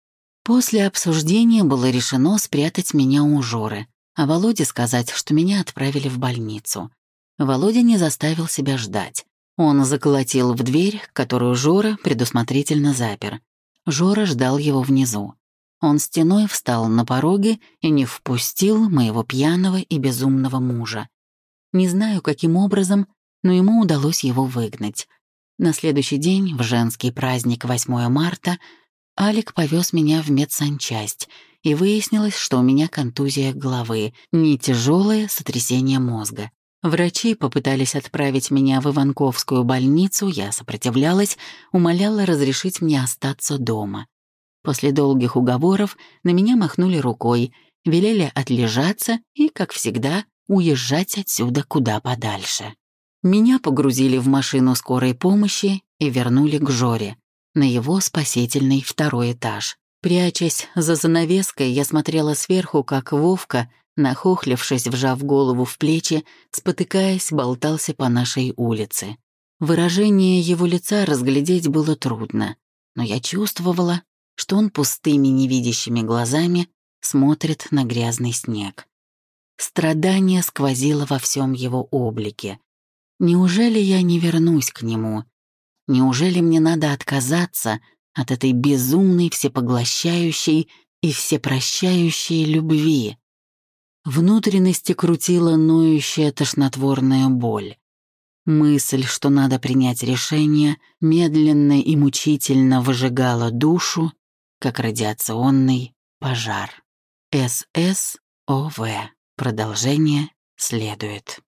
После обсуждения было решено спрятать меня у Жоры, а Володе сказать, что меня отправили в больницу. Володя не заставил себя ждать. Он заколотил в дверь, которую Жора предусмотрительно запер. Жора ждал его внизу. Он стеной встал на пороге и не впустил моего пьяного и безумного мужа. Не знаю, каким образом, но ему удалось его выгнать. На следующий день, в женский праздник 8 марта, Алик повез меня в медсанчасть, и выяснилось, что у меня контузия головы, не тяжелое сотрясение мозга. Врачи попытались отправить меня в Иванковскую больницу, я сопротивлялась, умоляла разрешить мне остаться дома. После долгих уговоров на меня махнули рукой, велели отлежаться и, как всегда, уезжать отсюда куда подальше. Меня погрузили в машину скорой помощи и вернули к Жоре, на его спасительный 2-й этаж. Прячась за занавеской, я смотрела сверху, как Вовка, нахохлившись, вжав голову в плечи, спотыкаясь, болтался по нашей улице. Выражение его лица разглядеть было трудно, но я чувствовала, что он пустыми невидящими глазами смотрит на грязный снег. Страдание сквозило во всем его облике. Неужели я не вернусь к нему? Неужели мне надо отказаться от этой безумной, всепоглощающей и всепрощающей любви? Внутренности крутила ноющая тошнотворная боль. Мысль, что надо принять решение, медленно и мучительно выжигала душу, как радиационный пожар. ССОВ. Продолжение следует.